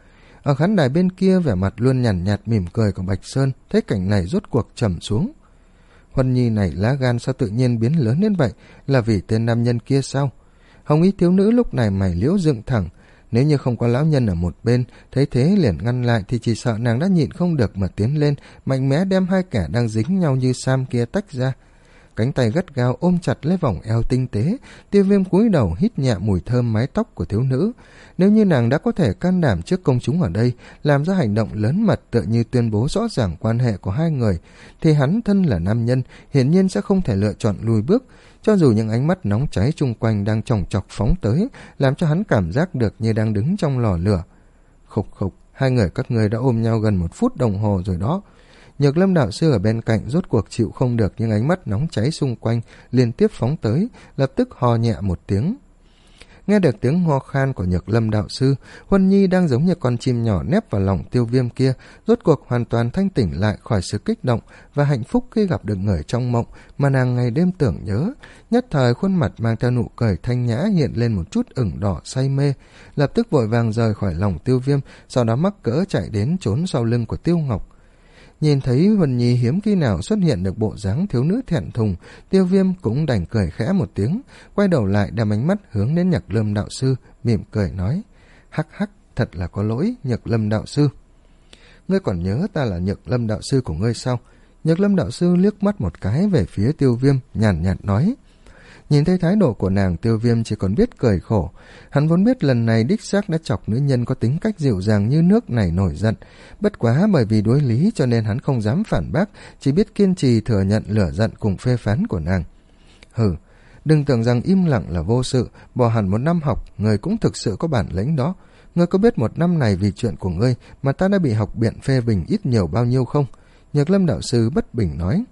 Ở khán đài bên kia, vẻ mặt luôn nhàn nhạt, nhạt mỉm cười của Bạch Sơn thấy cảnh này rốt cuộc trầm xuống. Huân Nhi này lá gan sao tự nhiên biến lớn đến vậy, là vì tên nam nhân kia sao? Hồng y thiếu nữ lúc này mày liễu dựng thẳng, nếu như không có lão nhân ở một bên, thấy thế liền ngăn lại thì chỉ sợ nàng đã nhịn không được mà tiến lên, mạnh mẽ đem hai kẻ đang dính nhau như sam kia tách ra. Cánh tay gắt gao ôm chặt lấy vòng eo tinh tế, Tiêu Viêm cúi đầu hít nhẹ mùi thơm mái tóc của thiếu nữ. Nếu như nàng đã có thể can đảm trước công chúng ở đây, làm ra hành động lớn mật tựa như tuyên bố rõ ràng quan hệ của hai người, thì hắn thân là nam nhân, hiển nhiên sẽ không thể lựa chọn lùi bước, cho dù những ánh mắt nóng cháy chung quanh đang chòng chọc phóng tới, làm cho hắn cảm giác được như đang đứng trong lò lửa. Khục khục, hai người các ngươi đã ôm nhau gần một phút đồng hồ rồi đó. Nhược Lâm đạo sư ở bên cạnh rốt cuộc chịu không được những ánh mắt nóng cháy xung quanh liên tiếp phóng tới, lập tức ho nhẹ một tiếng. Nghe được tiếng ho khan của Nhược Lâm đạo sư, Huân Nhi đang giống như con chim nhỏ nép vào lòng Tiêu Viêm kia, rốt cuộc hoàn toàn thanh tỉnh lại khỏi sự kích động và hạnh phúc khi gặp được người trong mộng mà nàng ngày đêm tưởng nhớ. Nhất thời khuôn mặt mang theo nụ cười thanh nhã hiện lên một chút ửng đỏ say mê, lập tức vội vàng rời khỏi lòng Tiêu Viêm, sau đó mắc cỡ chạy đến trốn sau lưng của Tiêu Ngọc. Nhìn thấy Huân Nhi hiếm khi nào xuất hiện được bộ dáng thiếu nữ thẹn thùng, Tiêu Viêm cũng đành cười khẽ một tiếng, quay đầu lại đem ánh mắt hướng đến Nhược Lâm đạo sư, mỉm cười nói: "Hắc hắc, thật là có lỗi, Nhược Lâm đạo sư." "Ngươi còn nhớ ta là Nhược Lâm đạo sư của ngươi sao?" Nhược Lâm đạo sư liếc mắt một cái về phía Tiêu Viêm, nhàn nhạt, nhạt nói. Nhìn thấy thái độ của nàng, Tiêu Viêm chỉ còn biết cười khổ. Hắn vốn biết lần này đích xác đã chọc nữ nhân có tính cách dịu dàng như nước này nổi giận. Bất quá bởi vì đối lý cho nên hắn không dám phản bác, chỉ biết kiên trì thừa nhận lửa giận cùng phê phán của nàng. Hừ, đừng tưởng rằng im lặng là vô sự, bỏ hẳn một năm học, người cũng thực sự có bản lĩnh đó. Ngươi có biết một năm này vì chuyện của ngươi mà ta đã bị học biện phê bình ít nhiều bao nhiêu không? Nhược Lâm đạo sư bất bình nói.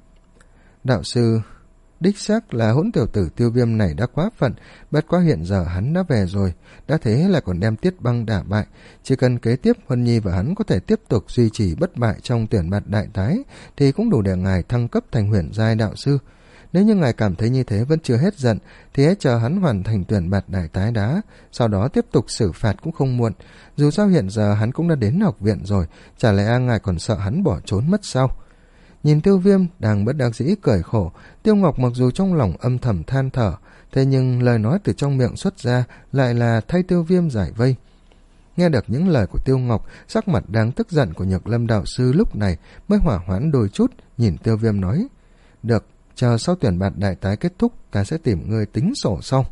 Đạo sư... Đích xác là hỗn tiểu tử Tiêu Viêm này đã quá phận, bất quá hiện giờ hắn đã về rồi, đã thế là còn đem Tiết Băng đả bại. Chỉ cần kế tiếp Huân Nhi và hắn có thể tiếp tục duy trì bất bại trong tuyển bạt đại tái, thì cũng đủ để ngài thăng cấp thành huyền giai đạo sư. Nếu như ngài cảm thấy như thế vẫn chưa hết giận, thì hãy chờ hắn hoàn thành tuyển bạt đại tái đá, sau đó tiếp tục xử phạt cũng không muộn. Dù sao hiện giờ hắn cũng đã đến học viện rồi, chả lẽ ngài còn sợ hắn bỏ trốn mất sao? Nhìn Tiêu Viêm đang bất đắc dĩ cười khổ, Tiêu Ngọc mặc dù trong lòng âm thầm than thở, thế nhưng lời nói từ trong miệng xuất ra lại là thay Tiêu Viêm giải vây. Nghe được những lời của Tiêu Ngọc, sắc mặt đang tức giận của Nhược Lâm đạo sư lúc này mới hỏa hoãn đôi chút, nhìn Tiêu Viêm nói: được, chờ sau tuyển bạt đại tái kết thúc, ta sẽ tìm ngươi tính sổ sau.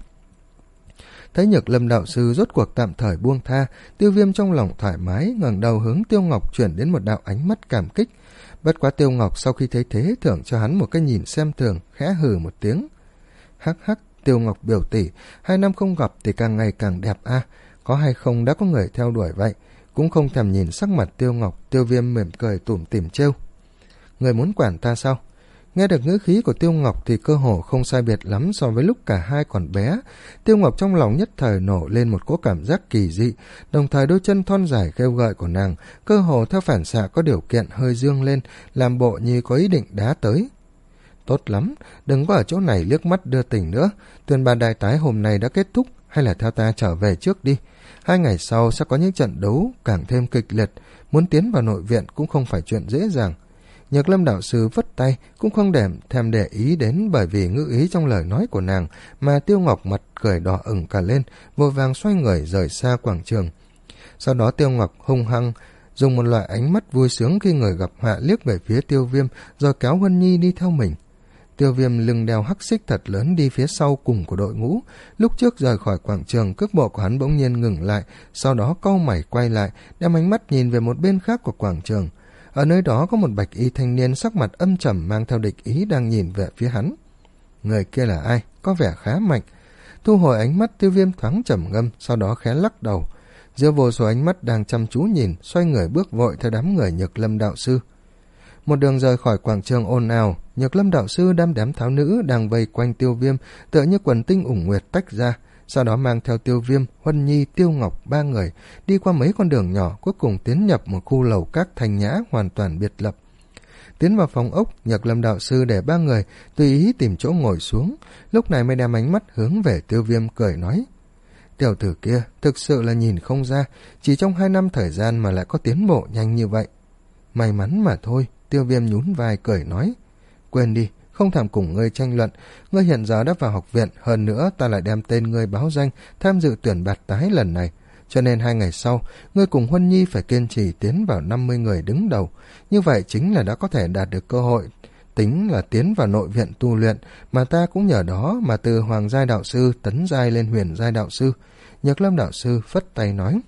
Thấy Nhược Lâm đạo sư rốt cuộc tạm thời buông tha, Tiêu Viêm trong lòng thoải mái, ngẩng đầu hướng Tiêu Ngọc chuyển đến một đạo ánh mắt cảm kích. Bất quá Tiêu Ngọc sau khi thấy thế thưởng cho hắn một cái nhìn xem thường, khẽ hừ một tiếng. Hắc hắc, Tiêu Ngọc biểu tỷ, hai năm không gặp thì càng ngày càng đẹp a, à, có hay không đã có người theo đuổi vậy. Cũng không thèm nhìn sắc mặt Tiêu Ngọc, Tiêu Viêm mỉm cười tủm tỉm trêu: người muốn quản ta sao? Nghe được ngữ khí của Tiêu Ngọc thì cơ hồ không sai biệt lắm so với lúc cả hai còn bé. Tiêu Ngọc trong lòng nhất thời nổ lên một cỗ cảm giác kỳ dị, đồng thời đôi chân thon dài khêu gợi của nàng cơ hồ theo phản xạ có điều kiện hơi dương lên, làm bộ như có ý định đá tới. Tốt lắm, đừng có ở chỗ này liếc mắt đưa tình nữa. Tuyển bạt đại tái hôm nay đã kết thúc, hay là theo ta trở về trước đi. Hai ngày sau sẽ có những trận đấu càng thêm kịch liệt, muốn tiến vào nội viện cũng không phải chuyện dễ dàng. Nhược Lâm đạo sư vất tay, cũng không để thèm để ý đến, bởi vì ngữ ý trong lời nói của nàng mà Tiêu Ngọc mặt cười đỏ ửng cả lên, vội vàng xoay người rời xa quảng trường. Sau đó Tiêu Ngọc hung hăng dùng một loại ánh mắt vui sướng khi người gặp họa liếc về phía Tiêu Viêm, rồi kéo Huân Nhi đi theo mình. Tiêu Viêm lưng đeo hắc xích thật lớn đi phía sau cùng của đội ngũ. Lúc trước rời khỏi quảng trường, cước bộ của hắn bỗng nhiên ngừng lại, sau đó cau mày quay lại, đem ánh mắt nhìn về một bên khác của quảng trường. Ở nơi đó có một bạch y thanh niên sắc mặt âm trầm mang theo địch ý đang nhìn về phía hắn. Người kia là ai? Có vẻ khá mạnh. Thu hồi ánh mắt, Tiêu Viêm thoáng trầm ngâm, sau đó khẽ lắc đầu. Giữa vô số ánh mắt đang chăm chú nhìn, xoay người bước vội theo đám người Nhược Lâm đạo sư. Một đường rời khỏi quảng trường ồn ào, Nhược Lâm đạo sư đám đám tháo nữ đang vây quanh Tiêu Viêm, tựa như quần tinh ủng nguyệt tách ra. Sau đó mang theo Tiêu Viêm, Huân Nhi, Tiêu Ngọc ba người đi qua mấy con đường nhỏ, cuối cùng tiến nhập một khu lầu các thanh nhã hoàn toàn biệt lập. Tiến vào phòng ốc, Nhược Lâm đạo sư để ba người tùy ý tìm chỗ ngồi xuống, lúc này mới đem ánh mắt hướng về Tiêu Viêm cười nói: tiểu tử kia thực sự là nhìn không ra, chỉ trong hai năm thời gian mà lại có tiến bộ nhanh như vậy. May mắn mà thôi. Tiêu Viêm nhún vai cười nói: quên đi, không thèm cùng ngươi tranh luận, ngươi hiện giờ đã vào học viện, hơn nữa ta lại đem tên ngươi báo danh tham dự tuyển bạt tái lần này, cho nên hai ngày sau ngươi cùng Huân Nhi phải kiên trì tiến vào năm mươi người đứng đầu, như vậy chính là đã có thể đạt được cơ hội tính là tiến vào nội viện tu luyện, mà ta cũng nhờ đó mà từ hoàng giai đạo sư tấn giai lên huyền giai đạo sư. Nhược Lâm đạo sư phất tay nói: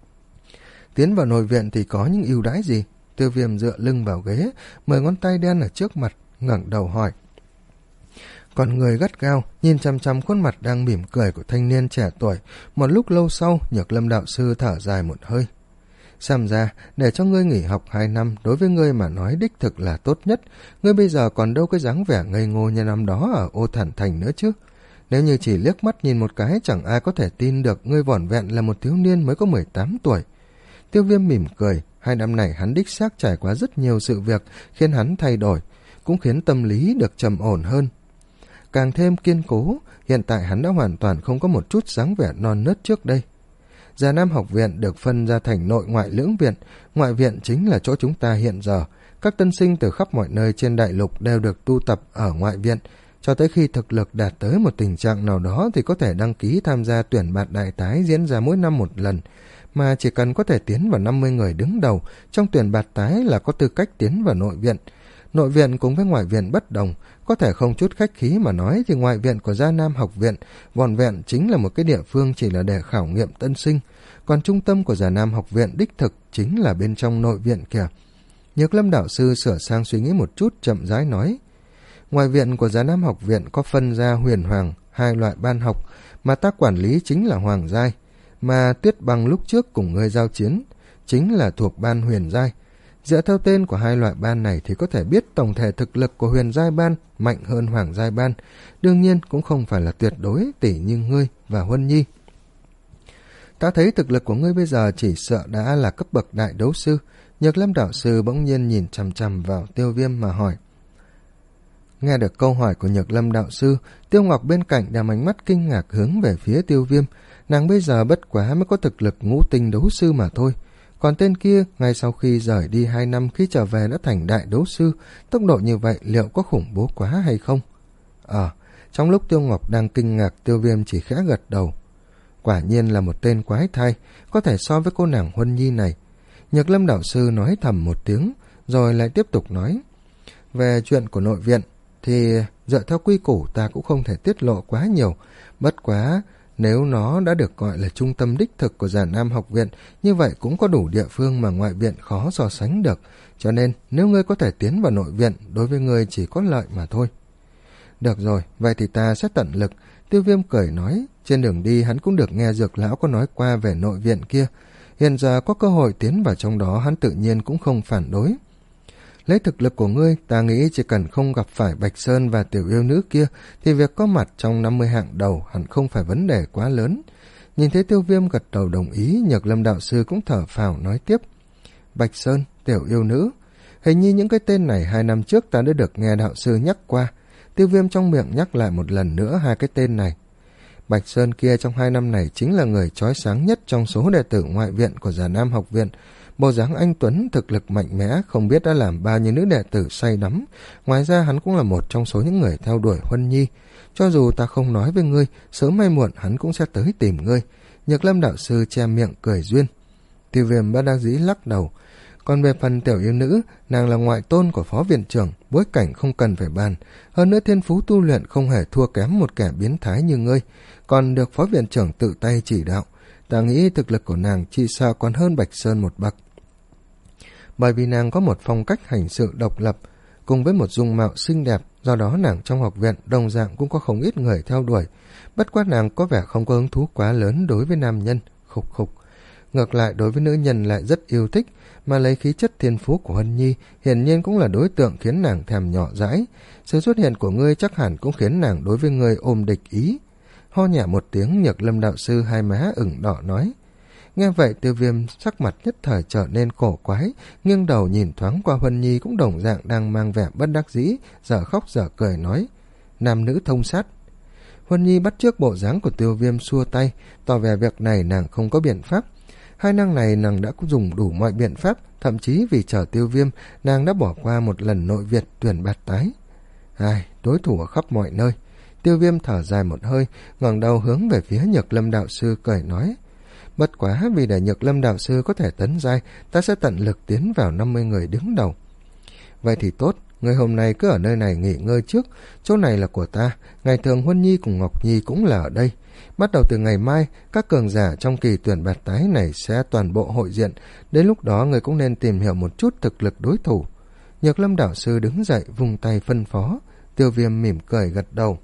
tiến vào nội viện thì có những ưu đãi gì? Tiêu Viêm dựa lưng vào ghế, mười ngón tay đen ở trước mặt, ngẩng đầu hỏi. Còn người gắt gao nhìn chăm chăm khuôn mặt đang mỉm cười của thanh niên trẻ tuổi. Một lúc lâu sau, Nhược Lâm đạo sư thở dài một hơi. Xem ra để cho ngươi nghỉ học hai năm đối với ngươi mà nói đích thực là tốt nhất. Ngươi bây giờ còn đâu cái dáng vẻ ngây ngô như năm đó ở Ô Thản Thành nữa chứ. Nếu như chỉ liếc mắt nhìn một cái, chẳng ai có thể tin được ngươi vỏn vẹn là một thiếu niên mới có mười tám tuổi. Tiêu Viêm mỉm cười. Hai năm này hắn đích xác trải qua rất nhiều sự việc khiến hắn thay đổi, cũng khiến tâm lý được trầm ổn hơn, càng thêm kiên cố. Hiện tại hắn đã hoàn toàn không có một chút dáng vẻ non nớt trước đây. Già Nam học viện được phân ra thành nội ngoại lưỡng viện. Ngoại viện chính là chỗ chúng ta hiện giờ. Các tân sinh từ khắp mọi nơi trên đại lục đều được tu tập ở ngoại viện, cho tới khi thực lực đạt tới một tình trạng nào đó thì có thể đăng ký tham gia tuyển bạt đại tái diễn ra mỗi năm một lần. Mà chỉ cần có thể tiến vào năm mươi người đứng đầu trong tuyển bạt tái là có tư cách tiến vào nội viện. Nội viện cùng với ngoại viện bất đồng, có thể không chút khách khí mà nói thì ngoại viện của Giang Nam học viện vỏn vẹn chính là một cái địa phương chỉ là để khảo nghiệm tân sinh, còn trung tâm của Giang Nam học viện đích thực chính là bên trong nội viện kìa. Nhược Lâm đạo sư sửa sang suy nghĩ một chút, chậm rãi nói: ngoại viện của Giang Nam học viện có phân ra huyền hoàng hai loại ban học, mà ta quản lý chính là hoàng giai, mà Tuyết Băng lúc trước cùng ngươi giao chiến chính là thuộc ban huyền giai. Dựa theo tên của hai loại ban này thì có thể biết tổng thể thực lực của huyền giai ban mạnh hơn hoàng giai ban, đương nhiên cũng không phải là tuyệt đối tỷ như ngươi và Huân Nhi. Ta thấy thực lực của ngươi bây giờ chỉ sợ đã là cấp bậc đại đấu sư. Nhược Lâm đạo sư bỗng nhiên nhìn chằm chằm vào Tiêu Viêm mà hỏi. Nghe được câu hỏi của Nhược Lâm đạo sư, Tiêu Ngọc bên cạnh đem ánh mắt kinh ngạc hướng về phía Tiêu Viêm. Nàng bây giờ bất quá mới có thực lực ngũ tinh đấu sư mà thôi, còn tên kia ngay sau khi rời đi hai năm khi trở về đã thành đại đấu sư. Tốc độ như vậy liệu có khủng bố quá hay không? Ờ, trong lúc Tiêu Ngọc đang kinh ngạc, Tiêu Viêm chỉ khẽ gật đầu. quả nhiên là một tên quái thai, có thể so với cô nàng Huân Nhi này. Nhược Lâm đạo sư nói thầm một tiếng, rồi lại tiếp tục nói. Về chuyện của nội viện, thì dựa theo quy củ ta cũng không thể tiết lộ quá nhiều. Bất quá, nếu nó đã được gọi là trung tâm đích thực của Già Nam học viện, như vậy cũng có đủ địa phương mà ngoại viện khó so sánh được. Cho nên, nếu ngươi có thể tiến vào nội viện, đối với ngươi chỉ có lợi mà thôi. Được rồi, vậy thì ta sẽ tận lực. Tiêu Viêm cười nói, trên đường đi hắn cũng được nghe Dược lão có nói qua về nội viện kia. Hiện giờ có cơ hội tiến vào trong đó, hắn tự nhiên cũng không phản đối. Lấy thực lực của ngươi, ta nghĩ chỉ cần không gặp phải Bạch Sơn và tiểu yêu nữ kia, thì việc có mặt trong năm mươi hạng đầu hẳn không phải vấn đề quá lớn. Nhìn thấy Tiêu Viêm gật đầu đồng ý, Nhược Lâm đạo sư cũng thở phào nói tiếp. Bạch Sơn, tiểu yêu nữ, hình như những cái tên này hai năm trước ta đã được nghe đạo sư nhắc qua. Tiêu Viêm trong miệng nhắc lại một lần nữa hai cái tên này. Bạch Sơn kia trong hai năm này chính là người chói sáng nhất trong số đệ tử ngoại viện của Già Nam học viện. Bộ dáng anh tuấn, thực lực mạnh mẽ, không biết đã làm bao nhiêu nữ đệ tử say đắm. Ngoài ra hắn cũng là một trong số những người theo đuổi Huân Nhi. Cho dù ta không nói với ngươi, sớm hay muộn hắn cũng sẽ tới tìm ngươi. Nhược Lâm đạo sư che miệng cười duyên. Tiêu Viêm bất đắc dĩ lắc đầu. Còn về phần tiểu yêu nữ, nàng là ngoại tôn của phó viện trưởng, bối cảnh không cần phải bàn. Hơn nữa thiên phú tu luyện không hề thua kém một kẻ biến thái như ngươi, còn được phó viện trưởng tự tay chỉ đạo. Ta nghĩ thực lực của nàng chỉ sợ còn hơn Bạch Sơn một bậc. Bởi vì nàng có một phong cách hành sự độc lập, cùng với một dung mạo xinh đẹp, do đó nàng trong học viện đồng dạng cũng có không ít người theo đuổi. Bất quá nàng có vẻ không có hứng thú quá lớn đối với nam nhân, khục khục. Ngược lại đối với nữ nhân lại rất yêu thích, mà lấy khí chất thiên phú của Huân Nhi hiển nhiên cũng là đối tượng khiến nàng thèm nhỏ dãi. Sự xuất hiện của ngươi chắc hẳn cũng khiến nàng đối với ngươi ôm địch ý. Ho nhẹ một tiếng, Nhược Lâm đạo sư hai má ửng đỏ nói. Nghe vậy Tiêu Viêm sắc mặt nhất thời trở nên cổ quái, nghiêng đầu nhìn thoáng qua Huân Nhi cũng đồng dạng đang mang vẻ bất đắc dĩ, dở khóc dở cười nói. Nam nữ thông sát. Huân Nhi bắt chước bộ dáng của Tiêu Viêm xua tay, tỏ vẻ việc này nàng không có biện pháp. Hai năng này nàng đã dùng đủ mọi biện pháp, thậm chí vì chờ Tiêu Viêm, nàng đã bỏ qua một lần nội Việt tuyển bạt tái. Ai, đối thủ ở khắp mọi nơi. Tiêu Viêm thở dài một hơi, ngẩng đầu hướng về phía Nhược Lâm đạo sư cười nói. Bất quá vì để Nhược Lâm đạo sư có thể tấn giai, ta sẽ tận lực tiến vào năm mươi người đứng đầu. Vậy thì tốt, người hôm nay cứ ở nơi này nghỉ ngơi trước, chỗ này là của ta, ngày thường Huân Nhi cùng Ngọc Nhi cũng là ở đây. Bắt đầu từ ngày mai, các cường giả trong kỳ tuyển bạt tái này sẽ toàn bộ hội diện, đến lúc đó người cũng nên tìm hiểu một chút thực lực đối thủ. Nhược Lâm đạo sư đứng dậy vung tay phân phó, Tiêu Viêm mỉm cười gật đầu.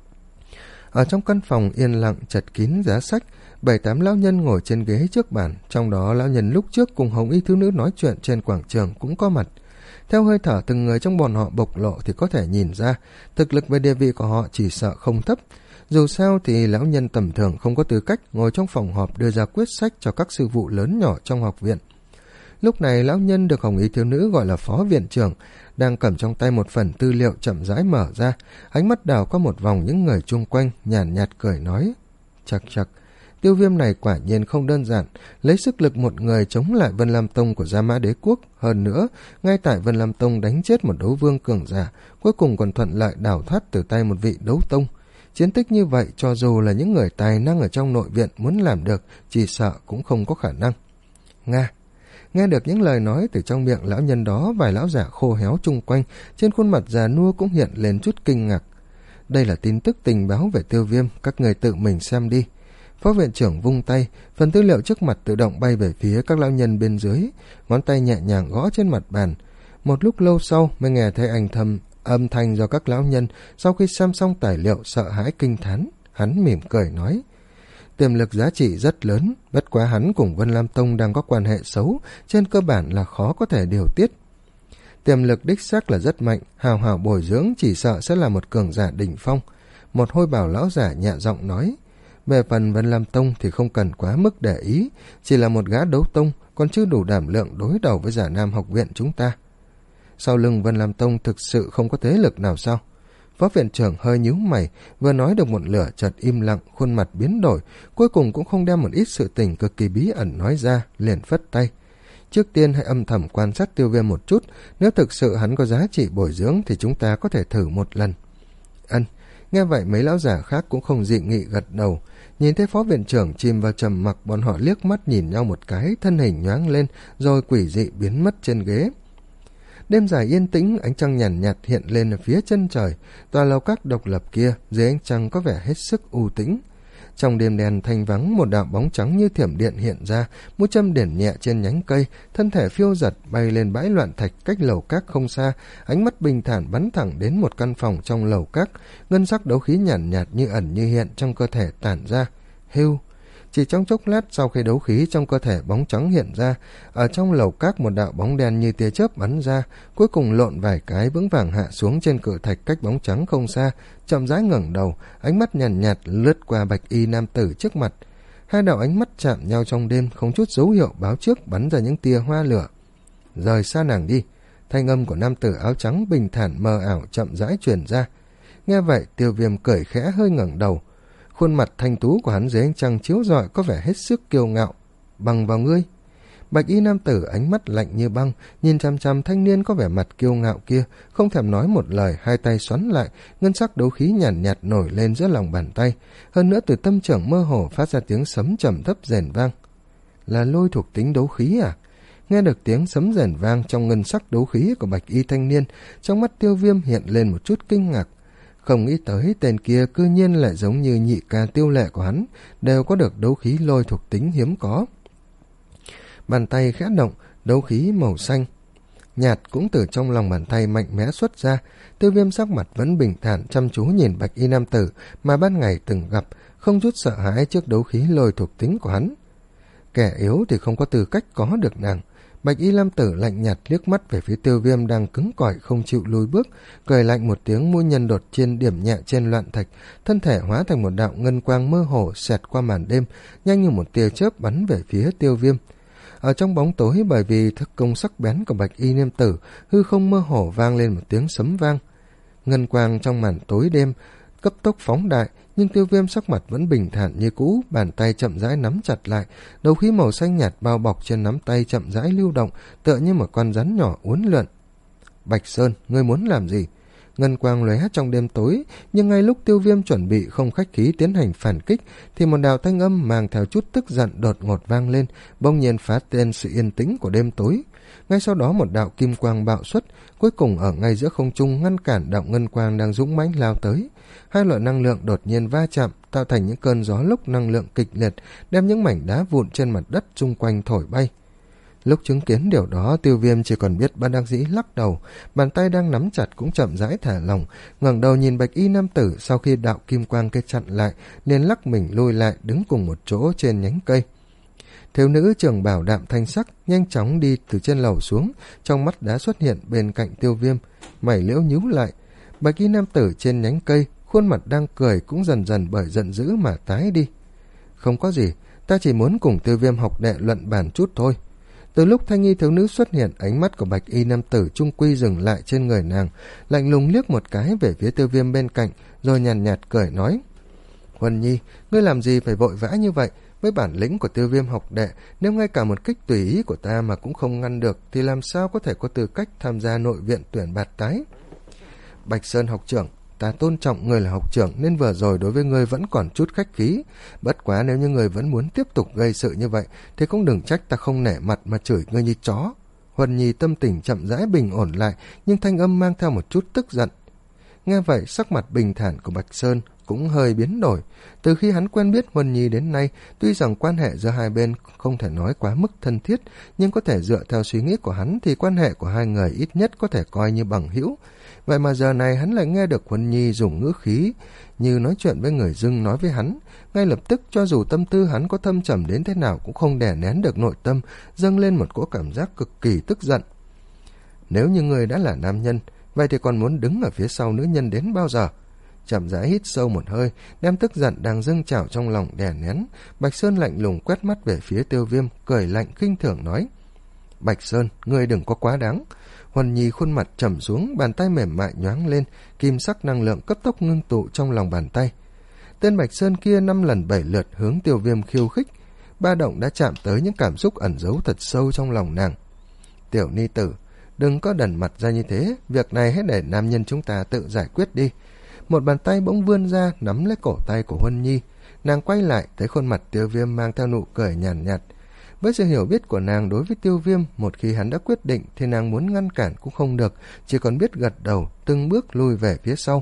Ở trong căn phòng yên lặng chật kín giá sách, bảy tám lão nhân ngồi trên ghế trước bàn, trong đó lão nhân lúc trước cùng hồng y thiếu nữ nói chuyện trên quảng trường cũng có mặt. Theo hơi thở từng người trong bọn họ bộc lộ thì có thể nhìn ra, thực lực về địa vị của họ chỉ sợ không thấp. Dù sao thì lão nhân tầm thường không có tư cách ngồi trong phòng họp đưa ra quyết sách cho các sư vụ lớn nhỏ trong học viện. Lúc này lão nhân được hồng y thiếu nữ gọi là phó viện trưởng, đang cầm trong tay một phần tư liệu chậm rãi mở ra, ánh mắt đảo qua một vòng những người chung quanh, nhàn nhạt, nhạt cười nói. Chật chật, Tiêu Viêm này quả nhiên không đơn giản, lấy sức lực một người chống lại Vân Lam Tông của Gia Mã Đế Quốc. Hơn nữa, ngay tại Vân Lam Tông đánh chết một đấu vương cường giả, cuối cùng còn thuận lợi đào thoát từ tay một vị đấu tông. Chiến tích như vậy, cho dù là những người tài năng ở trong nội viện muốn làm được, chỉ sợ cũng không có khả năng. Nga Nghe được những lời nói từ trong miệng lão nhân đó, vài lão giả khô héo chung quanh, trên khuôn mặt già nua cũng hiện lên chút kinh ngạc. Đây là tin tức tình báo về Tiêu Viêm, các người tự mình xem đi. Phó viện trưởng vung tay, phần tư liệu trước mặt tự động bay về phía các lão nhân bên dưới, ngón tay nhẹ nhàng gõ trên mặt bàn. Một lúc lâu sau mới nghe thấy anh thầm âm thanh do các lão nhân. Sau khi xem xong tài liệu sợ hãi kinh thán, hắn mỉm cười nói. Tiềm lực giá trị rất lớn, bất quá hắn cùng Vân Lam Tông đang có quan hệ xấu, trên cơ bản là khó có thể điều tiết. Tiềm lực đích xác là rất mạnh, hào hào bồi dưỡng chỉ sợ sẽ là một cường giả đỉnh phong. Một hôi bào lão giả nhẹ giọng nói. Về phần Vân Lam Tông thì không cần quá mức để ý, chỉ là một gã đấu tông, còn chưa đủ đảm lượng đối đầu với Già Nam học viện chúng ta. Sau lưng Vân Lam Tông thực sự không có thế lực nào sao? Phó viện trưởng hơi nhíu mày, vừa nói được một lửa chợt im lặng, khuôn mặt biến đổi, cuối cùng cũng không đem một ít sự tình cực kỳ bí ẩn nói ra, liền phất tay. Trước tiên hãy âm thầm quan sát Tiêu Viêm một chút, nếu thực sự hắn có giá trị bồi dưỡng thì chúng ta có thể thử một lần. Ân, Nghe vậy mấy lão già khác cũng không dị nghị gật đầu. Nhìn thấy phó viện trưởng chìm vào trầm mặc, bọn họ liếc mắt nhìn nhau một cái, thân hình nhoáng lên rồi quỷ dị biến mất trên ghế. Đêm dài yên tĩnh, ánh trăng nhàn nhạt, nhạt hiện lên ở phía chân trời. Tòa lầu các độc lập kia dưới ánh trăng có vẻ hết sức u tĩnh. Trong đêm đen thanh vắng, một đạo bóng trắng như thiểm điện hiện ra, mũi châm điểm nhẹ trên nhánh cây, thân thể phiêu giật bay lên bãi loạn thạch cách lầu các không xa, ánh mắt bình thản bắn thẳng đến một căn phòng trong lầu các, ngân sắc đấu khí nhàn nhạt, nhạt như ẩn như hiện trong cơ thể tản ra. Hưu. Chỉ trong chốc lát sau khi đấu khí trong cơ thể bóng trắng hiện ra, ở trong lầu các một đạo bóng đen như tia chớp bắn ra, cuối cùng lộn vài cái vững vàng hạ xuống trên cự thạch cách bóng trắng không xa, chậm rãi ngẩng đầu, ánh mắt nhàn nhạt, nhạt lướt qua bạch y nam tử trước mặt. Hai đạo ánh mắt chạm nhau trong đêm, không chút dấu hiệu báo trước bắn ra những tia hoa lửa. Rời xa nàng đi. Thanh âm của nam tử áo trắng bình thản mờ ảo chậm rãi truyền ra. Nghe vậy, Tiêu Viêm cười khẽ hơi ngẩng đầu. Khuôn mặt thanh tú của hắn dưới ánh trăng chiếu rọi có vẻ hết sức kiêu ngạo. Bằng vào ngươi. Bạch y nam tử ánh mắt lạnh như băng, nhìn chằm chằm thanh niên có vẻ mặt kiêu ngạo kia, không thèm nói một lời, hai tay xoắn lại, ngân sắc đấu khí nhàn nhạt, nhạt nổi lên giữa lòng bàn tay. Hơn nữa từ tâm trưởng mơ hồ phát ra tiếng sấm trầm thấp rền vang. Là lôi thuộc tính đấu khí à? Nghe được tiếng sấm rền vang trong ngân sắc đấu khí của bạch y thanh niên, trong mắt Tiêu Viêm hiện lên một chút kinh ngạc. Không nghĩ tới tên kia cư nhiên lại giống như nhị ca Tiêu Lệ của hắn, đều có được đấu khí lôi thuộc tính hiếm có. Bàn tay khẽ động, đấu khí màu xanh nhạt cũng từ trong lòng bàn tay mạnh mẽ xuất ra. Tiêu Viêm sắc mặt vẫn bình thản chăm chú nhìn bạch y nam tử mà ban ngày từng gặp, không chút sợ hãi trước đấu khí lôi thuộc tính của hắn. Kẻ yếu thì không có tư cách có được nàng. Bạch y nam tử lạnh nhạt liếc mắt về phía Tiêu Viêm đang cứng cỏi không chịu lùi bước, cười lạnh một tiếng, mũi nhân đột trên điểm nhẹ trên loạn thạch, thân thể hóa thành một đạo ngân quang mơ hồ xẹt qua màn đêm, nhanh như một tia chớp bắn về phía Tiêu Viêm. Ở trong bóng tối, bởi vì thức công sắc bén của bạch y nam tử, hư không mơ hồ vang lên một tiếng sấm vang. Ngân quang trong màn tối đêm cấp tốc phóng đại, nhưng Tiêu Viêm sắc mặt vẫn bình thản như cũ, bàn tay chậm rãi nắm chặt lại, đấu khí màu xanh nhạt bao bọc trên nắm tay chậm rãi lưu động, tựa như một con rắn nhỏ uốn lượn. Bạch Sơn, ngươi muốn làm gì? Ngân quang lóe trong đêm tối, nhưng ngay lúc Tiêu Viêm chuẩn bị không khách khí tiến hành phản kích, thì một đạo thanh âm mang theo chút tức giận đột ngột vang lên, bỗng nhiên phá tên sự yên tĩnh của đêm tối. Ngay sau đó một đạo kim quang bạo xuất, cuối cùng ở ngay giữa không trung ngăn cản đạo ngân quang đang dũng mãnh lao tới. Hai loại năng lượng đột nhiên va chạm, tạo thành những cơn gió lốc năng lượng kịch liệt, đem những mảnh đá vụn trên mặt đất xung quanh thổi bay. Lúc chứng kiến điều đó, Tiêu Viêm chỉ còn biết bất đắc dĩ lắc đầu, bàn tay đang nắm chặt cũng chậm rãi thả lỏng, ngẩng đầu nhìn bạch y nam tử, sau khi đạo kim quang kia chặn lại, liền lắc mình lùi lại đứng cùng một chỗ trên nhánh cây. Thiếu nữ trường bào đạm thanh sắc nhanh chóng đi từ trên lầu xuống, trong mắt đã xuất hiện bên cạnh Tiêu Viêm, mày liễu nhíu lại. Bạch y nam tử trên nhánh cây, khuôn mặt đang cười cũng dần dần bởi giận dữ mà tái đi. Không có gì, ta chỉ muốn cùng Tiêu Viêm học đệ luận bàn chút thôi. Từ lúc thanh y thiếu nữ xuất hiện, ánh mắt của bạch y nam tử trung quy dừng lại trên người nàng, lạnh lùng liếc một cái về phía Tiêu Viêm bên cạnh, rồi nhàn nhạt, nhạt cười nói: Huân Nhi, ngươi làm gì phải vội vã như vậy? Với bản lĩnh của Tiêu Viêm học đệ, nếu ngay cả một kích tùy ý của ta mà cũng không ngăn được, thì làm sao có thể có tư cách tham gia nội viện tuyển bạt tái? Bạch Sơn học trưởng, ta tôn trọng người là học trưởng nên vừa rồi đối với ngươi vẫn còn chút khách khí. Bất quá nếu như ngươi vẫn muốn tiếp tục gây sự như vậy thì cũng đừng trách ta không nể mặt mà chửi ngươi như chó. Huân Nhi tâm tình chậm rãi bình ổn lại, nhưng thanh âm mang theo một chút tức giận. Nghe vậy, sắc mặt bình thản của Bạch Sơn cũng hơi biến đổi. Từ khi hắn quen biết Huân Nhi đến nay, tuy rằng quan hệ giữa hai bên không thể nói quá mức thân thiết, nhưng có thể dựa theo suy nghĩ của hắn thì quan hệ của hai người ít nhất có thể coi như bằng hữu. Vậy mà giờ này hắn lại nghe được Huân Nhi dùng ngữ khí như nói chuyện với người dưng nói với hắn. Ngay lập tức, cho dù tâm tư hắn có thâm trầm đến thế nào cũng không đè nén được nội tâm, dâng lên một cỗ cảm giác cực kỳ tức giận. Nếu như người đã là nam nhân, vậy thì còn muốn đứng ở phía sau nữ nhân đến bao giờ? Chậm rãi hít sâu một hơi, đem tức giận đang dâng trào trong lòng đè nén, Bạch Sơn lạnh lùng quét mắt về phía Tiêu Viêm, cười lạnh khinh thường nói: Bạch Sơn, ngươi đừng có quá đáng. Huân Nhi khuôn mặt trầm xuống, bàn tay mềm mại nhoáng lên, kim sắc năng lượng cấp tốc ngưng tụ trong lòng bàn tay. Tên Bạch Sơn kia năm lần bảy lượt hướng Tiêu Viêm khiêu khích, ba động đã chạm tới những cảm xúc ẩn giấu thật sâu trong lòng nàng. Tiểu ni tử, đừng có đần mặt ra như thế, việc này hãy để nam nhân chúng ta tự giải quyết đi. một bàn tay bỗng vươn ra nắm lấy cổ tay của Huân Nhi. Nàng quay lại thấy khuôn mặt Tiêu Viêm mang theo nụ cười nhàn nhạt, nhạt. Với sự hiểu biết của nàng đối với Tiêu Viêm, một khi hắn đã quyết định thì nàng muốn ngăn cản cũng không được, chỉ còn biết gật đầu, từng bước lùi về phía sau.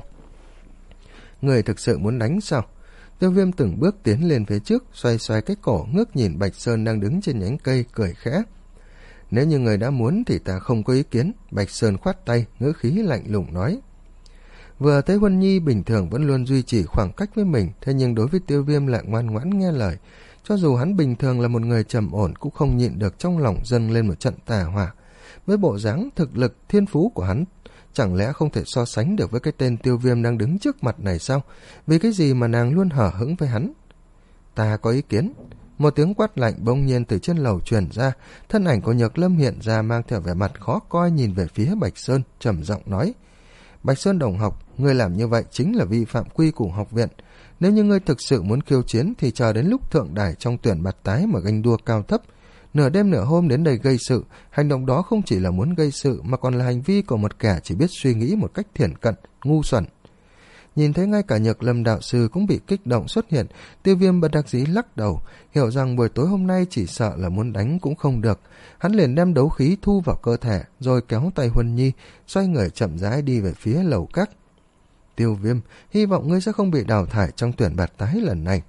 Người thực sự muốn đánh sao? Tiêu Viêm từng bước tiến lên phía trước, xoay xoay cái cổ, ngước nhìn Bạch Sơn đang đứng trên nhánh cây, cười khẽ. Nếu như người đã muốn thì ta không có ý kiến. Bạch Sơn khoát tay, ngữ khí lạnh lùng nói. Vừa thấy Huân Nhi bình thường vẫn luôn duy trì khoảng cách với mình, thế nhưng đối với Tiêu Viêm lại ngoan ngoãn nghe lời. Cho dù hắn bình thường là một người trầm ổn cũng không nhịn được trong lòng dâng lên một trận tà hỏa. Với bộ dáng, thực lực, thiên phú của hắn, chẳng lẽ không thể so sánh được với cái tên Tiêu Viêm đang đứng trước mặt này sao? Vì cái gì mà nàng luôn hở hững với hắn? Ta có ý kiến. Một tiếng quát lạnh bỗng nhiên từ trên lầu truyền ra, thân ảnh của Nhược Lâm hiện ra mang theo vẻ mặt khó coi nhìn về phía Bạch Sơn, trầm giọng nói. Bạch Sơn đồng học, ngươi làm như vậy chính là vi phạm quy củ học viện. Nếu như ngươi thực sự muốn khiêu chiến thì chờ đến lúc thượng đài trong tuyển bạt tái mà ganh đua cao thấp. Nửa đêm nửa hôm đến đây gây sự, hành động đó không chỉ là muốn gây sự mà còn là hành vi của một kẻ chỉ biết suy nghĩ một cách thiển cận, ngu xuẩn. Nhìn thấy ngay cả Nhược Lâm đạo sư cũng bị kích động xuất hiện, Tiêu Viêm bất đắc dĩ lắc đầu, hiểu rằng buổi tối hôm nay chỉ sợ là muốn đánh cũng không được. Hắn liền đem đấu khí thu vào cơ thể, rồi kéo tay Huân Nhi, xoay người chậm rãi đi về phía lầu các. Tiêu Viêm, hy vọng ngươi sẽ không bị đào thải trong tuyển bạt tái lần này.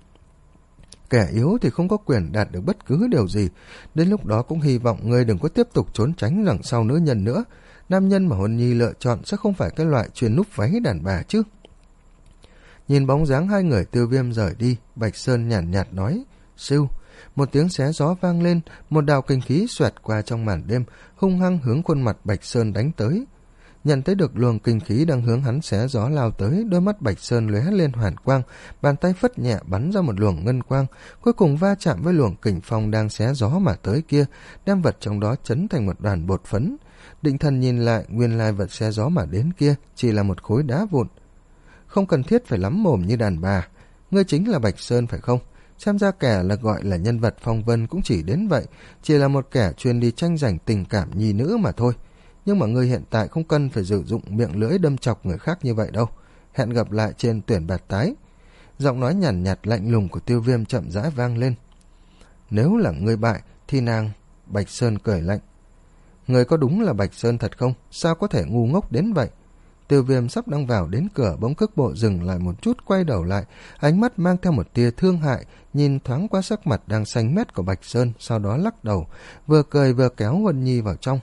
Kẻ yếu thì không có quyền đạt được bất cứ điều gì. Đến lúc đó cũng hy vọng ngươi đừng có tiếp tục trốn tránh đằng sau nữ nhân nữa. Nam nhân mà Huân Nhi lựa chọn sẽ không phải cái loại chuyên núp váy đàn bà chứ. Nhìn bóng dáng hai người Tiêu Viêm rời đi, Bạch Sơn nhàn nhạt, nhạt nói, siêu. Một tiếng xé gió vang lên, một đạo kinh khí xoẹt qua trong màn đêm, hung hăng hướng khuôn mặt Bạch Sơn đánh tới. Nhận thấy được luồng kinh khí đang hướng hắn xé gió lao tới, đôi mắt Bạch Sơn lóe lên hoàn quang, bàn tay phất nhẹ bắn ra một luồng ngân quang, cuối cùng va chạm với luồng kình phong đang xé gió mà tới kia, đem vật trong đó chấn thành một đoàn bột phấn. Định thần nhìn lại, nguyên lai vật xé gió mà đến kia chỉ là một khối đá vụn. Không cần thiết phải lắm mồm như đàn bà. Ngươi chính là Bạch Sơn phải không? Xem ra kẻ là gọi là nhân vật phong vân cũng chỉ đến vậy, chỉ là một kẻ chuyên đi tranh giành tình cảm nhi nữ mà thôi. Nhưng mà ngươi hiện tại không cần phải sử dụng miệng lưỡi đâm chọc người khác như vậy đâu. Hẹn gặp lại trên tuyển bạt tái. Giọng nói nhàn nhạt, nhạt lạnh lùng của Tiêu Viêm chậm rãi vang lên. Nếu là ngươi bại thì nàng... Bạch Sơn cười lạnh. Ngươi có đúng là Bạch Sơn thật không? Sao có thể ngu ngốc đến vậy? Tiêu Viêm sắp đang vào đến cửa, bỗng cước bộ dừng lại một chút, quay đầu lại, ánh mắt mang theo một tia thương hại, nhìn thoáng qua sắc mặt đang xanh mét của Bạch Sơn, sau đó lắc đầu, vừa cười vừa kéo Huân Nhi vào trong.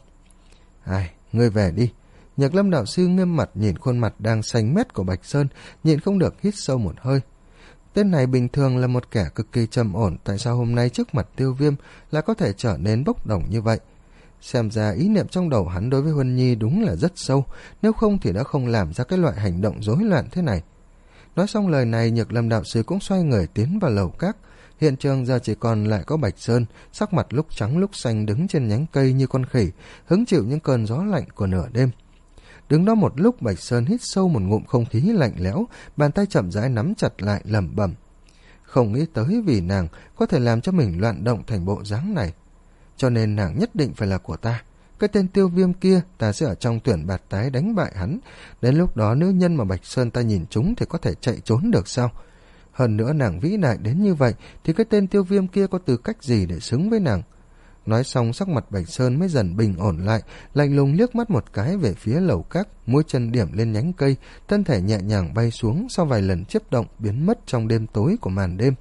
Ai, ngươi về đi. Nhược Lâm đạo sư nghiêm mặt nhìn khuôn mặt đang xanh mét của Bạch Sơn, nhịn không được hít sâu một hơi. Tên này bình thường là một kẻ cực kỳ trầm ổn, tại sao hôm nay trước mặt Tiêu Viêm lại có thể trở nên bốc đồng như vậy? Xem ra ý niệm trong đầu hắn đối với Huân Nhi đúng là rất sâu, nếu không thì đã không làm ra cái loại hành động rối loạn thế này. Nói xong lời này, Nhược Lâm đạo sư cũng xoay người tiến vào lầu các. Hiện trường giờ chỉ còn lại có Bạch Sơn, sắc mặt lúc trắng lúc xanh đứng trên nhánh cây như con khỉ, hứng chịu những cơn gió lạnh của nửa đêm. Đứng đó một lúc, Bạch Sơn hít sâu một ngụm không khí lạnh lẽo, bàn tay chậm rãi nắm chặt lại lẩm bẩm. Không nghĩ tới vì nàng có thể làm cho mình loạn động thành bộ dáng này. Cho nên nàng nhất định phải là của ta. Cái tên Tiêu Viêm kia, ta sẽ ở trong tuyển bạt tái đánh bại hắn. Đến lúc đó nữ nhân mà Bạch Sơn ta nhìn chúng thì có thể chạy trốn được sao? Hơn nữa nàng vĩ đại đến như vậy thì cái tên Tiêu Viêm kia có tư cách gì để xứng với nàng? Nói xong, sắc mặt Bạch Sơn mới dần bình ổn lại, lạnh lùng liếc mắt một cái về phía lầu các, mũi chân điểm lên nhánh cây, thân thể nhẹ nhàng bay xuống, sau vài lần chớp động biến mất trong đêm tối của màn đêm.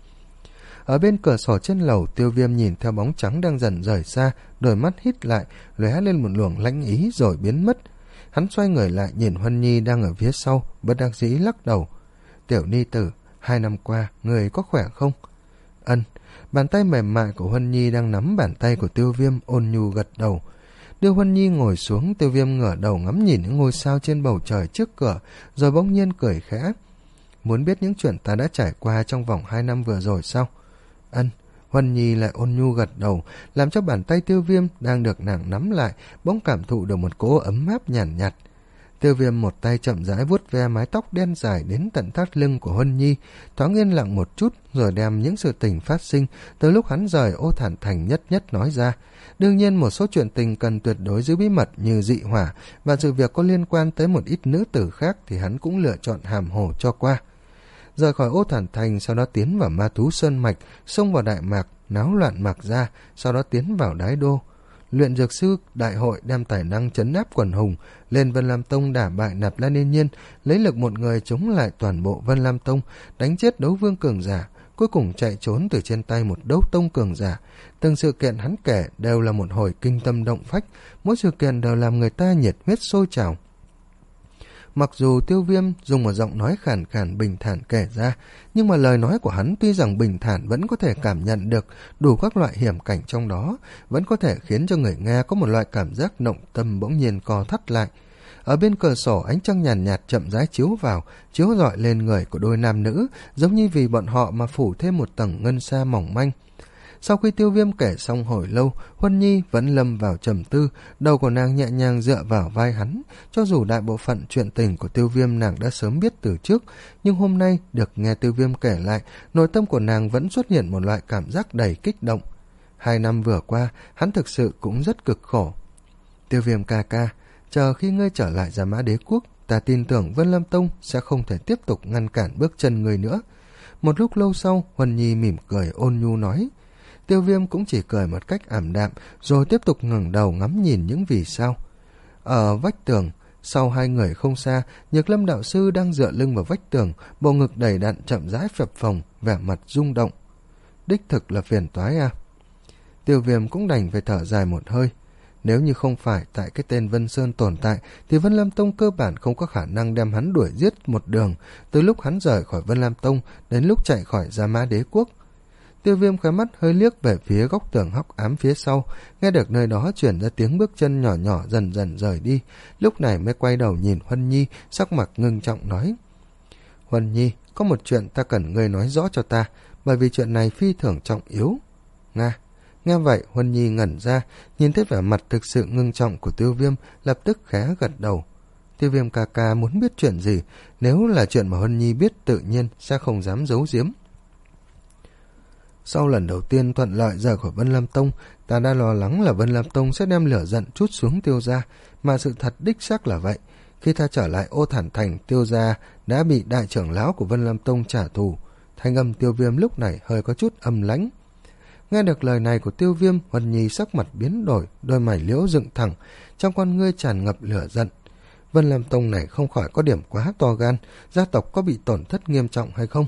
Ở bên cửa sổ trên lầu, Tiêu Viêm nhìn theo bóng trắng đang dần rời xa, đôi mắt hít lại, lóe lên một luồng lãnh ý rồi biến mất. Hắn xoay người lại nhìn Huân Nhi đang ở phía sau, bất đắc dĩ lắc đầu. Tiểu Ni tử, hai năm qua, người có khỏe không? Ân. Bàn tay mềm mại của Huân Nhi đang nắm bàn tay của Tiêu Viêm, ôn nhu gật đầu. Đưa Huân Nhi ngồi xuống, Tiêu Viêm ngửa đầu ngắm nhìn những ngôi sao trên bầu trời trước cửa, rồi bỗng nhiên cười khẽ. Muốn biết những chuyện ta đã trải qua trong vòng hai năm vừa rồi sao? Ân. Huân Nhi lại ôn nhu gật đầu, làm cho bàn tay Tiêu Viêm đang được nàng nắm lại bỗng cảm thụ được một cỗ ấm áp nhàn nhạt, nhạt. Tiêu Viêm một tay chậm rãi vuốt ve mái tóc đen dài đến tận thắt lưng của Huân Nhi, thoáng yên lặng một chút rồi đem những sự tình phát sinh từ lúc hắn rời Ô Thản Thành nhất nhất nói ra. Đương nhiên một số chuyện tình cần tuyệt đối giữ bí mật như dị hỏa và sự việc có liên quan tới một ít nữ tử khác thì hắn cũng lựa chọn hàm hồ cho qua. Rời khỏi Ô Thản Thành, sau đó tiến vào Ma Thú Sơn Mạch, xông vào Đại Mạc, náo loạn Mạc Gia, sau đó tiến vào Đái Đô. Luyện dược sư đại hội đem tài năng trấn áp quần hùng, lên Vân Lam Tông đả bại Nạp Lan Yên Nhiên, lấy lực một người chống lại toàn bộ Vân Lam Tông, đánh chết đấu vương cường giả, cuối cùng chạy trốn từ trên tay một đấu tông cường giả. Từng sự kiện hắn kể đều là một hồi kinh tâm động phách, mỗi sự kiện đều làm người ta nhiệt huyết sôi trào. Mặc dù Tiêu Viêm dùng một giọng nói khàn khàn bình thản kể ra, nhưng mà lời nói của hắn tuy rằng bình thản vẫn có thể cảm nhận được đủ các loại hiểm cảnh trong đó, vẫn có thể khiến cho người nghe có một loại cảm giác động tâm bỗng nhiên co thắt lại. Ở bên cửa sổ ánh trăng nhàn nhạt, nhạt chậm rãi chiếu vào, chiếu rọi lên người của đôi nam nữ, giống như vì bọn họ mà phủ thêm một tầng ngân sa mỏng manh. Sau khi Tiêu Viêm kể xong hồi lâu, Huân Nhi vẫn lâm vào trầm tư, đầu của nàng nhẹ nhàng dựa vào vai hắn. Cho dù đại bộ phận chuyện tình của Tiêu Viêm nàng đã sớm biết từ trước, nhưng hôm nay được nghe Tiêu Viêm kể lại, nội tâm của nàng vẫn xuất hiện một loại cảm giác đầy kích động. Hai năm vừa qua, hắn thực sự cũng rất cực khổ. Tiêu Viêm ca ca, chờ khi ngươi trở lại Gia Mã Đế Quốc, ta tin tưởng Vân Lam Tông sẽ không thể tiếp tục ngăn cản bước chân ngươi nữa. Một lúc lâu sau, Huân Nhi mỉm cười ôn nhu nói. Tiêu Viêm cũng chỉ cười một cách ảm đạm, rồi tiếp tục ngẩng đầu ngắm nhìn những vì sao. Ở vách tường, sau hai người không xa, Nhược Lâm đạo sư đang dựa lưng vào vách tường, bộ ngực đầy đặn chậm rãi phập phồng, vẻ mặt rung động. Đích thực là phiền toái à? Tiêu Viêm cũng đành phải thở dài một hơi. Nếu như không phải tại cái tên Vân Sơn tồn tại, thì Vân Lam Tông cơ bản không có khả năng đem hắn đuổi giết một đường, từ lúc hắn rời khỏi Vân Lam Tông đến lúc chạy khỏi Gia Mã Đế Quốc. Tiêu Viêm khóe mắt hơi liếc về phía góc tường hắc ám phía sau, nghe được nơi đó chuyển ra tiếng bước chân nhỏ nhỏ dần dần rời đi, lúc này mới quay đầu nhìn Huân Nhi, sắc mặt ngưng trọng nói. Huân Nhi, có một chuyện ta cần ngươi nói rõ cho ta, bởi vì chuyện này phi thường trọng yếu. Nga. Nghe vậy, Huân Nhi ngẩn ra, nhìn thấy vẻ mặt thực sự ngưng trọng của Tiêu Viêm, lập tức khẽ gật đầu. Tiêu Viêm ca ca muốn biết chuyện gì, nếu là chuyện mà Huân Nhi biết tự nhiên sẽ không dám giấu giếm. Sau lần đầu tiên thuận lợi rời khỏi Vân Lam Tông, ta đã lo lắng là Vân Lam Tông sẽ đem lửa giận trút xuống Tiêu gia, mà sự thật đích xác là vậy. Khi ta trở lại Ô Thản Thành, Tiêu gia đã bị đại trưởng lão của Vân Lam Tông trả thù. Thanh âm Tiêu Viêm lúc này hơi có chút âm lãnh. Nghe được lời này của Tiêu Viêm, Huân Nhi sắc mặt biến đổi, đôi mày liễu dựng thẳng, trong con ngươi tràn ngập lửa giận. Vân Lam Tông này không khỏi có điểm quá to gan, gia tộc có bị tổn thất nghiêm trọng hay không?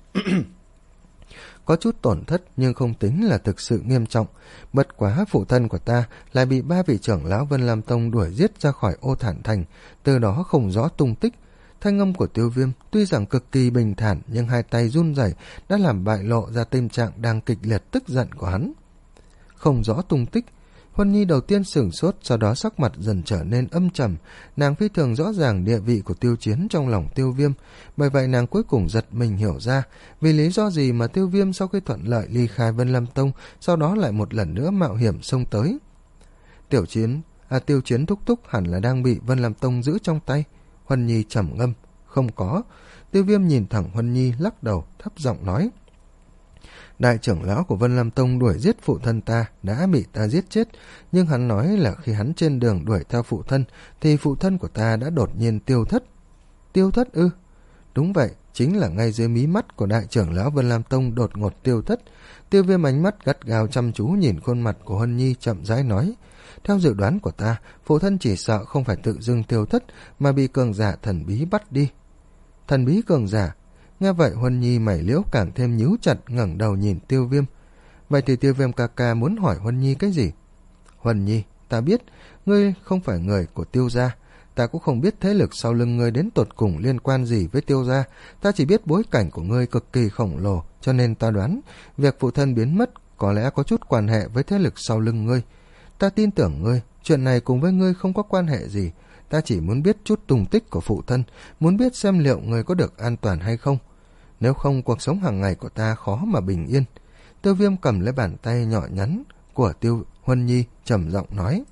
Có chút tổn thất nhưng không tính là thực sự nghiêm trọng. Bất quá phụ thân của ta lại bị ba vị trưởng lão Vân Lam Tông đuổi giết ra khỏi Ô Thản Thành, từ đó không rõ tung tích. Thanh âm của Tiêu Viêm tuy rằng cực kỳ bình thản, nhưng hai tay run rẩy đã làm bại lộ ra tình trạng đang kịch liệt tức giận của hắn. Không rõ tung tích. Huân Nhi đầu tiên sửng sốt, sau đó sắc mặt dần trở nên âm trầm. Nàng phi thường rõ ràng địa vị của Tiêu Chiến trong lòng Tiêu Viêm, bởi vậy nàng cuối cùng giật mình hiểu ra vì lý do gì mà Tiêu Viêm sau khi thuận lợi ly khai Vân Lam Tông, sau đó lại một lần nữa mạo hiểm xông tới. Tiểu Chiến, à Tiêu Chiến thúc thúc hẳn là đang bị Vân Lam Tông giữ trong tay. Huân Nhi trầm ngâm, không có. Tiêu Viêm nhìn thẳng Huân Nhi, lắc đầu, thấp giọng nói. Đại trưởng lão của Vân Lam Tông đuổi giết phụ thân ta đã bị ta giết chết, nhưng hắn nói là khi hắn trên đường đuổi theo phụ thân thì phụ thân của ta đã đột nhiên tiêu thất. Tiêu thất ư? Đúng vậy, chính là ngay dưới mí mắt của đại trưởng lão Vân Lam Tông đột ngột tiêu thất. Tiêu Viêm ánh mắt gắt gao chăm chú nhìn khuôn mặt của Huân Nhi, chậm rãi nói. Theo dự đoán của ta, phụ thân chỉ sợ không phải tự dưng tiêu thất mà bị cường giả thần bí bắt đi. Thần bí cường giả? Nghe vậy Huân Nhi mày liễu càng thêm nhíu chặt, ngẩng đầu nhìn Tiêu Viêm. Vậy thì Tiêu Viêm ca ca muốn hỏi Huân Nhi cái gì? Huân Nhi, ta biết ngươi không phải người của Tiêu gia, ta cũng không biết thế lực sau lưng ngươi đến tột cùng liên quan gì với Tiêu gia, ta chỉ biết bối cảnh của ngươi cực kỳ khổng lồ, cho nên ta đoán việc phụ thân biến mất có lẽ có chút quan hệ với thế lực sau lưng ngươi. Ta tin tưởng ngươi, chuyện này cùng với ngươi không có quan hệ gì, ta chỉ muốn biết chút tung tích của phụ thân, muốn biết xem liệu ngươi có được an toàn hay không. Nếu không, cuộc sống hàng ngày của ta khó mà bình yên. Tiêu Viêm cầm lấy bàn tay nhỏ nhắn của Tiêu Huân Nhi, trầm giọng nói.